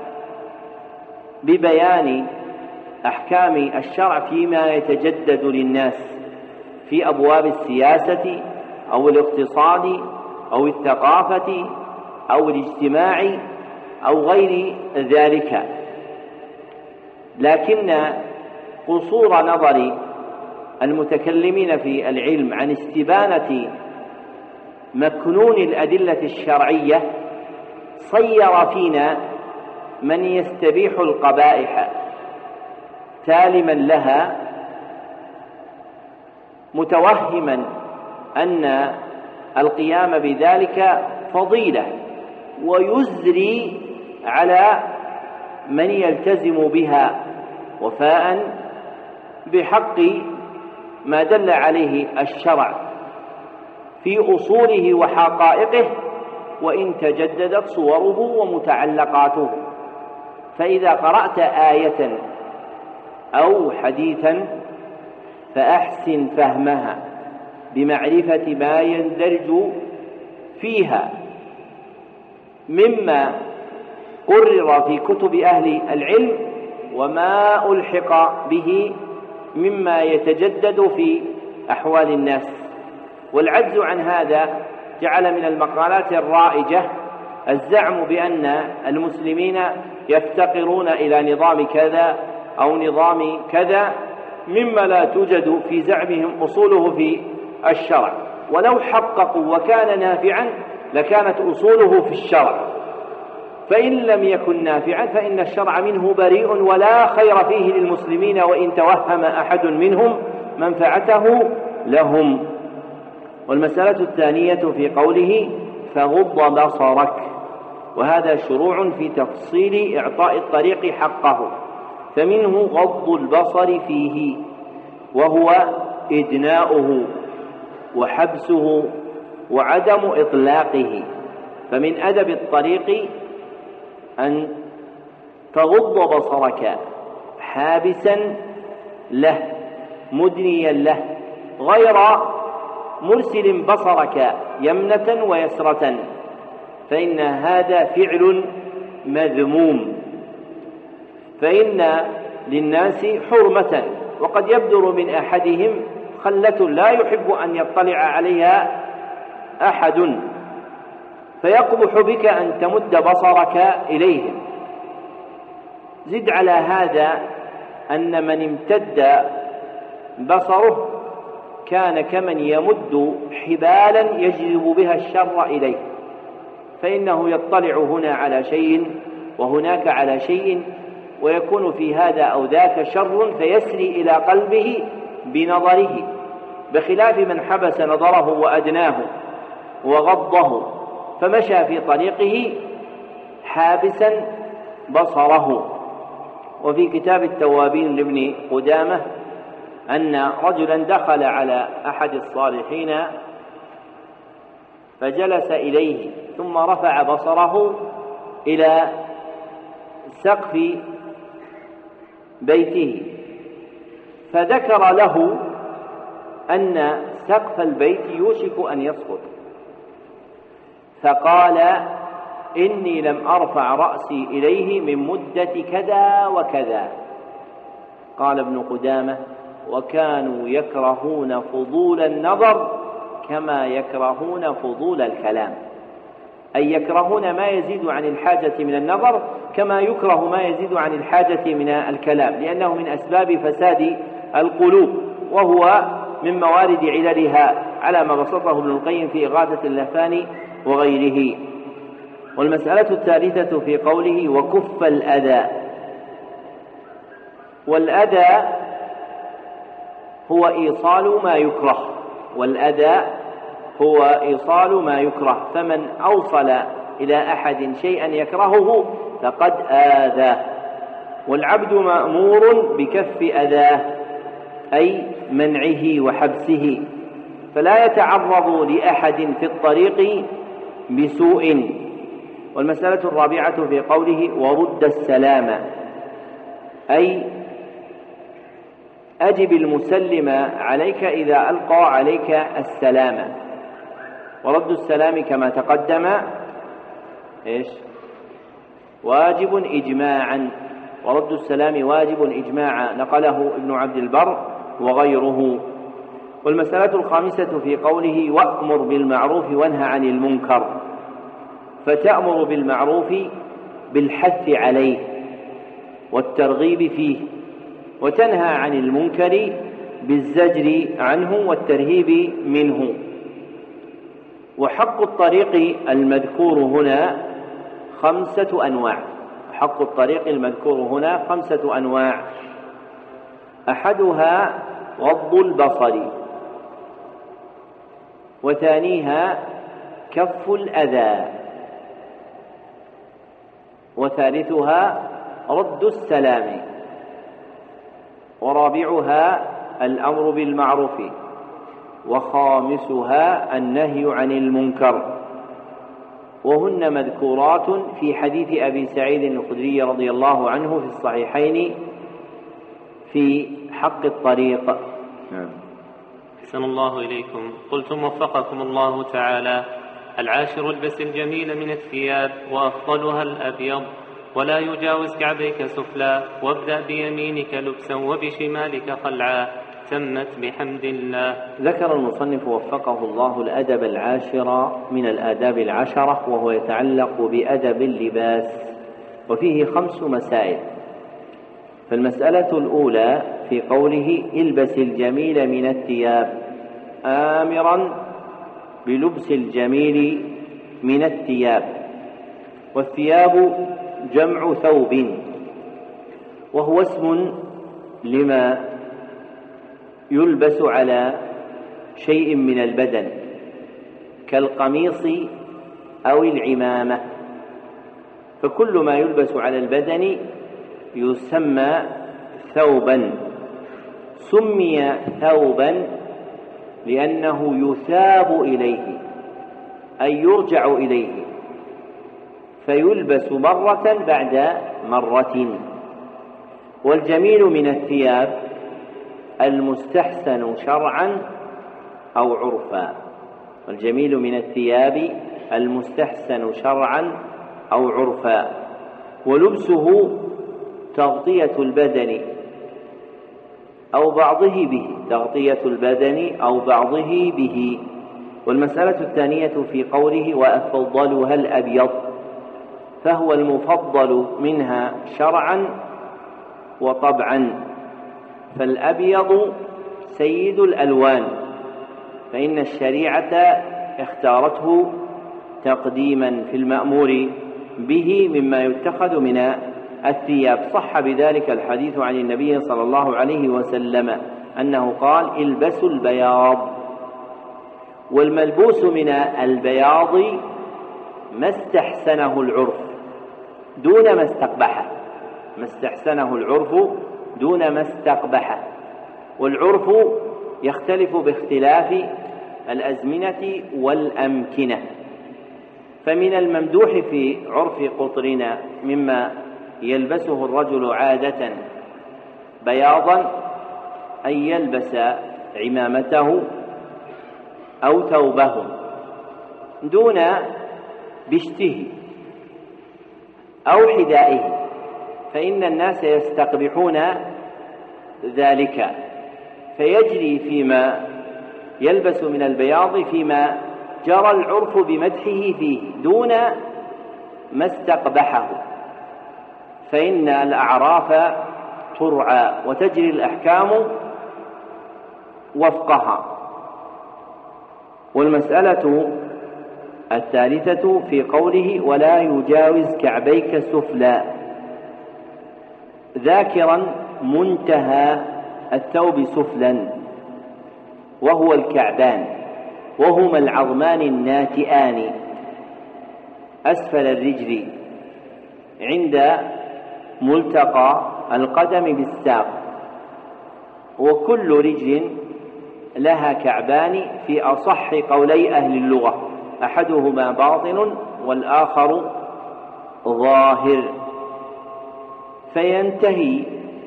S1: ببيان أحكام الشرع فيما يتجدد للناس في أبواب السياسة أو الاقتصاد أو الثقافة أو الاجتماع أو غير ذلك. لكن قصور نظر المتكلمين في العلم عن استبانة مكنون الأدلة الشرعية صير فينا من يستبيح القبائح سالما لها متوهما أن القيام بذلك فضيلة، ويزري على من يلتزم بها وفاء بحق ما دل عليه الشرع في أصوله وحقائقه وإن تجددت صوره ومتعلقاته. فإذا قرأت آية أو حديثا فأحسن فهمها بمعرفة ما يندرج فيها مما قرر في كتب أهل العلم وما ألحق به مما يتجدد في أحوال الناس. والعجز عن هذا جعل من المقالات الرائجة الزعم بأن المسلمين يفتقرون إلى نظام كذا أو نظام كذا مما لا توجد في زعمهم أصوله في الشرع، ولو حققوا وكان نافعا لكانت أصوله في الشرع، فإن لم يكن نافعا فإن الشرع منه بريء ولا خير فيه للمسلمين وإن توهم أحد منهم منفعته لهم. والمسألة الثانية في قوله فغض بصرك، وهذا شروع في تفصيل إعطاء الطريق حقه، فمنه غض البصر فيه وهو إدناؤه وحبسه وعدم إطلاقه. فمن أدب الطريق أن تغض بصرك حابسا له مدنيا له غير مرسل بصرك يمنة ويسرة، فإن هذا فعل مذموم، فإن للناس حرمة وقد يبدر من أحدهم خلة لا يحب أن يطلع عليها أحد، فيقبح بك أن تمد بصرك إليهم. زد على هذا أن من امتد بصره كان كمن يمد حبالا يجذب بها الشر إليه، فإنه يطلع هنا على شيء وهناك على شيء، ويكون في هذا أو ذاك شر فيسري إلى قلبه بنظره، بخلاف من حبس نظره وأدناه وغضه فمشى في طريقه حابسا بصره. وفي كتاب التوابين لابن قدامة أن رجلا دخل على أحد الصالحين فجلس إليه ثم رفع بصره إلى سقف بيته، فذكر له أن سقف البيت يوشك أن يسقط، فقال: إني لم أرفع رأسي إليه من مدة كذا وكذا. قال ابن قدامة: وكانوا يكرهون فضول النظر كما يكرهون فضول الكلام، أي يكرهون ما يزيد عن الحاجة من النظر كما يكره ما يزيد عن الحاجة من الكلام، لأنه من أسباب فساد القلوب، وهو من موارد عللها على ما بسطه ابن القيم في إغاثة اللهفان وغيره. والمسألة الثالثة في قوله: وكف الأذى. والأذى هو إيصال ما يكره، والأذى هو إيصال ما يكره، فمن أوصل إلى أحد شيئا يكرهه فقد آذاه. والعبد مأمور بكف أذاه، أي منعه وحبسه، فلا يتعرض لأحد في الطريق بسوء. والمسألة الرابعة في قوله: ورد السلام، أي أجب المسلم عليك إذا ألقى عليك السلام. ورد السلام كما تقدم واجب إجماعا، ورد السلام واجب إجماعا، نقله ابن عبد البر وغيره. والمسألة الخامسة في قوله: وأمر بالمعروف وانهى عن المنكر، فتأمر بالمعروف بالحث عليه والترغيب فيه، وتنهى عن المنكر بالزجر عنه والترهيب منه. وحق الطريق المذكور هنا 5 أنواع. حق الطريق المذكور هنا 5 أنواع. أحدها غض البصر، وثانيها كف الأذى، وثالثها رد السلام، ورابعها الأمر بالمعروف، وخامسها النهي عن المنكر. وهن مذكورات في حديث أبي سعيد الخدري رضي الله عنه في الصحيحين في حق الطريق.
S2: أحسن الله إليكم. قلتم وفقكم الله تعالى: العاشر: البس الجميل من الثياب، وأفضلها الأبيض، ولا يجاوز كعبيك سفلا، وابدأ بيمينك لبسا وبشمالك خلعا، تمت بحمد الله.
S1: ذكر المصنف وفقه الله الأدب العاشر من الآداب العشرة، وهو يتعلق بأدب اللباس، وفيه 5 مسائل. فالمسألة الأولى في قوله: البس الجميل من الثياب، آمرا بلبس الجميل من الثياب. والثياب جمع ثوب، وهو اسم لما يلبس على شيء من البدن كالقميص أو العمامة، فكل ما يلبس على البدن يسمى ثوبا. سمي ثوبا لأنه يثاب إليه، أي يرجع إليه، فيلبس مرة بعد مرة. والجميل من الثياب المستحسن شرعا أو عرفا. والجميل من الثياب المستحسن شرعا أو عرفا. ولبسه تغطية البدن أو بعضه به، تغطية البدن أو بعضه به. والمسألة الثانية في قوله وأفضلها الأبيض، فهو المفضل منها شرعا وطبعا، فالأبيض سيد الألوان، فإن الشريعة اختارته تقديما في المأمور به مما يتخذ من الثياب. صح بذلك الحديث عن النبي صلى الله عليه وسلم أنه قال البسوا البياض. والملبوس من البياض ما استحسنه العرف دون ما استقبحه، ما استحسنه العرف دون ما استقبحه. والعرف يختلف باختلاف الأزمنة والأمكنة، فمن الممدوح في عرف قطرنا مما يلبسه الرجل عادة بياضا أن يلبس عمامته أو ثوبه دون بشته أو حذائه، فإن الناس يستقبحون ذلك، فيجري فيما يلبس من البياض فيما جرى العرف بمدحه فيه دون ما استقبحه، فإن الأعراف ترعى وتجري الأحكام وفقها. والمسألة الثالثة في قوله ولا يجاوز كعبيك السفلى، ذاكرا منتهى الثوب سفلا وهو الكعبان، وهما العظمان الناتئان أسفل الرجل عند ملتقى القدم بالساق، وكل رجل لها كعبان في أصح قولي أهل اللغة، أحدهما باطن والآخر ظاهر، فينتهي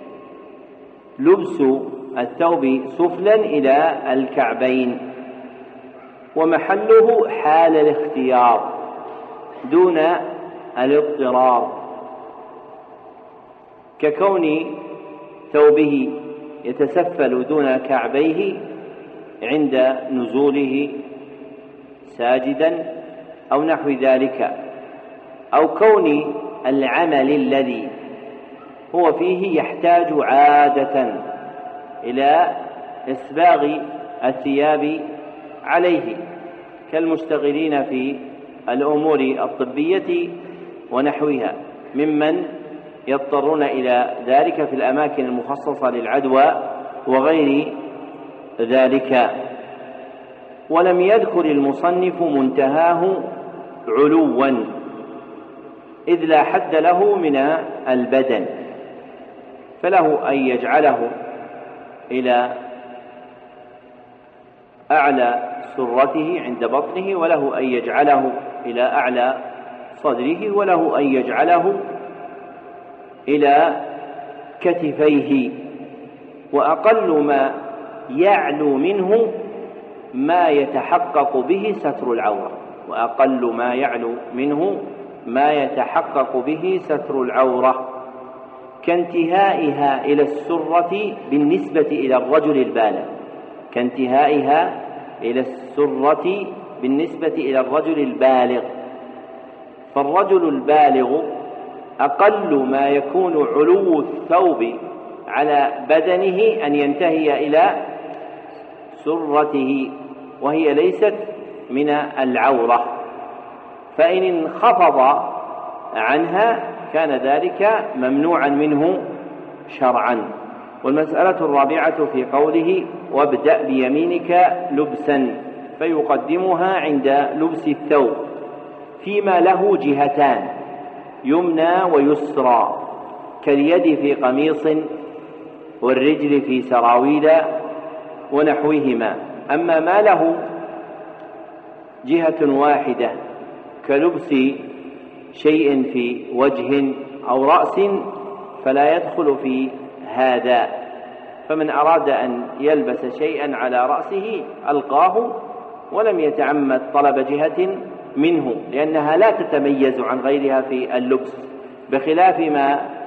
S1: لبس الثوب سفلا إلى الكعبين، ومحله حال الاختيار دون الاضطرار، ككون ثوبه يتسفل دون كعبيه عند نزوله ساجدا أو نحو ذلك، أو كون العمل الذي هو فيه يحتاج عادة إلى إسباغ الثياب عليه، كالمشتغلين في الأمور الطبية ونحوها ممن يضطرون إلى ذلك في الأماكن المخصصة للعدوى وغير ذلك. ولم يذكر المصنف منتهاه علوا إذ لا حد له من البدن، فله أن يجعله إلى أعلى سرته عند بطنه، وله أن يجعله إلى أعلى صدره، وله أن يجعله إلى كتفيه، وأقل ما يعلو منه ما يتحقق به ستر العورة، وأقل ما يعلو منه ما يتحقق به ستر العورة، كانتهائها إلى السرة بالنسبة إلى الرجل البالغ، كانتهائها إلى السرة بالنسبة إلى الرجل البالغ، فالرجل البالغ أقل ما يكون علو الثوب على بدنه أن ينتهي إلى سرته، وهي ليست من العورة، فإن انخفض عنها كان ذلك ممنوعا منه شرعا. والمسألة الرابعة في قوله وابدأ بيمينك لبسا، فيقدمها عند لبس الثوب فيما له جهتان يمنى ويسرى، كاليد في قميص والرجل في سراويل ونحوهما. أما ما له جهة واحدة كلبس شيء في وجه أو رأس فلا يدخل في هذا، فمن أراد أن يلبس شيئا على رأسه ألقاه ولم يتعمد طلب جهة منه، لأنها لا تتميز عن غيرها في اللبس، بخلاف ما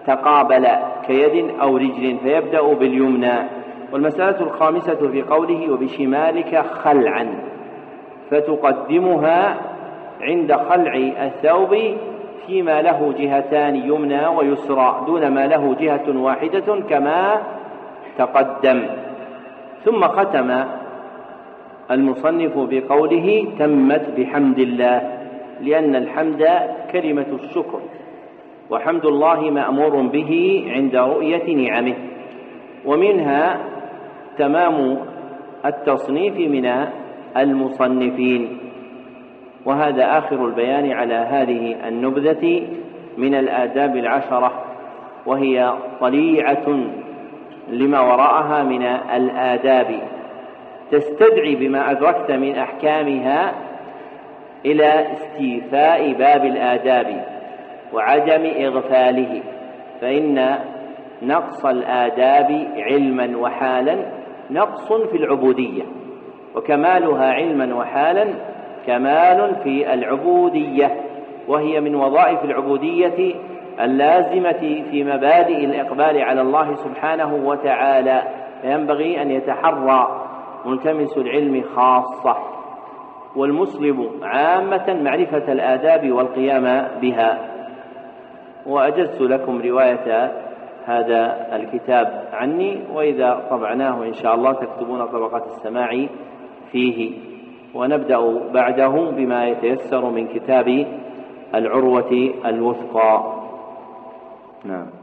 S1: تقابل كيد أو رجل فيبدأ باليمنى. والمسألة الخامسة في قوله وبشمالك خلعا، فتقدمها عند خلع الثوب فيما له جهتان يمنى ويسرى دون ما له جهة واحدة كما تقدم. ثم ختم المصنف بقوله تمت بحمد الله، لأن الحمد كلمة الشكر، وحمد الله مأمور به عند رؤية نعمه، ومنها تمام التصنيف من المصنفين. وهذا آخر البيان على هذه النبذة من الآداب العشرة، وهي طليعة لما وراءها من الآداب، تستدعي بما أدركت من أحكامها إلى استيفاء باب الآداب وعدم إغفاله، فإن نقص الآداب علما وحالا نقص في العبودية، وكمالها علما وحالا كمال في العبودية، وهي من وظائف العبودية اللازمة في مبادئ الإقبال على الله سبحانه وتعالى، فينبغي أن يتحرى ملتمس العلم خاصة والمسلم عامة معرفة الآداب والقيام بها. وأجزت لكم رواية هذا الكتاب عني، وإذا طبعناه إن شاء الله تكتبون طبقات السماع فيه، ونبدأ بعده بما يتيسر من كتاب العروة الوثقى. نعم.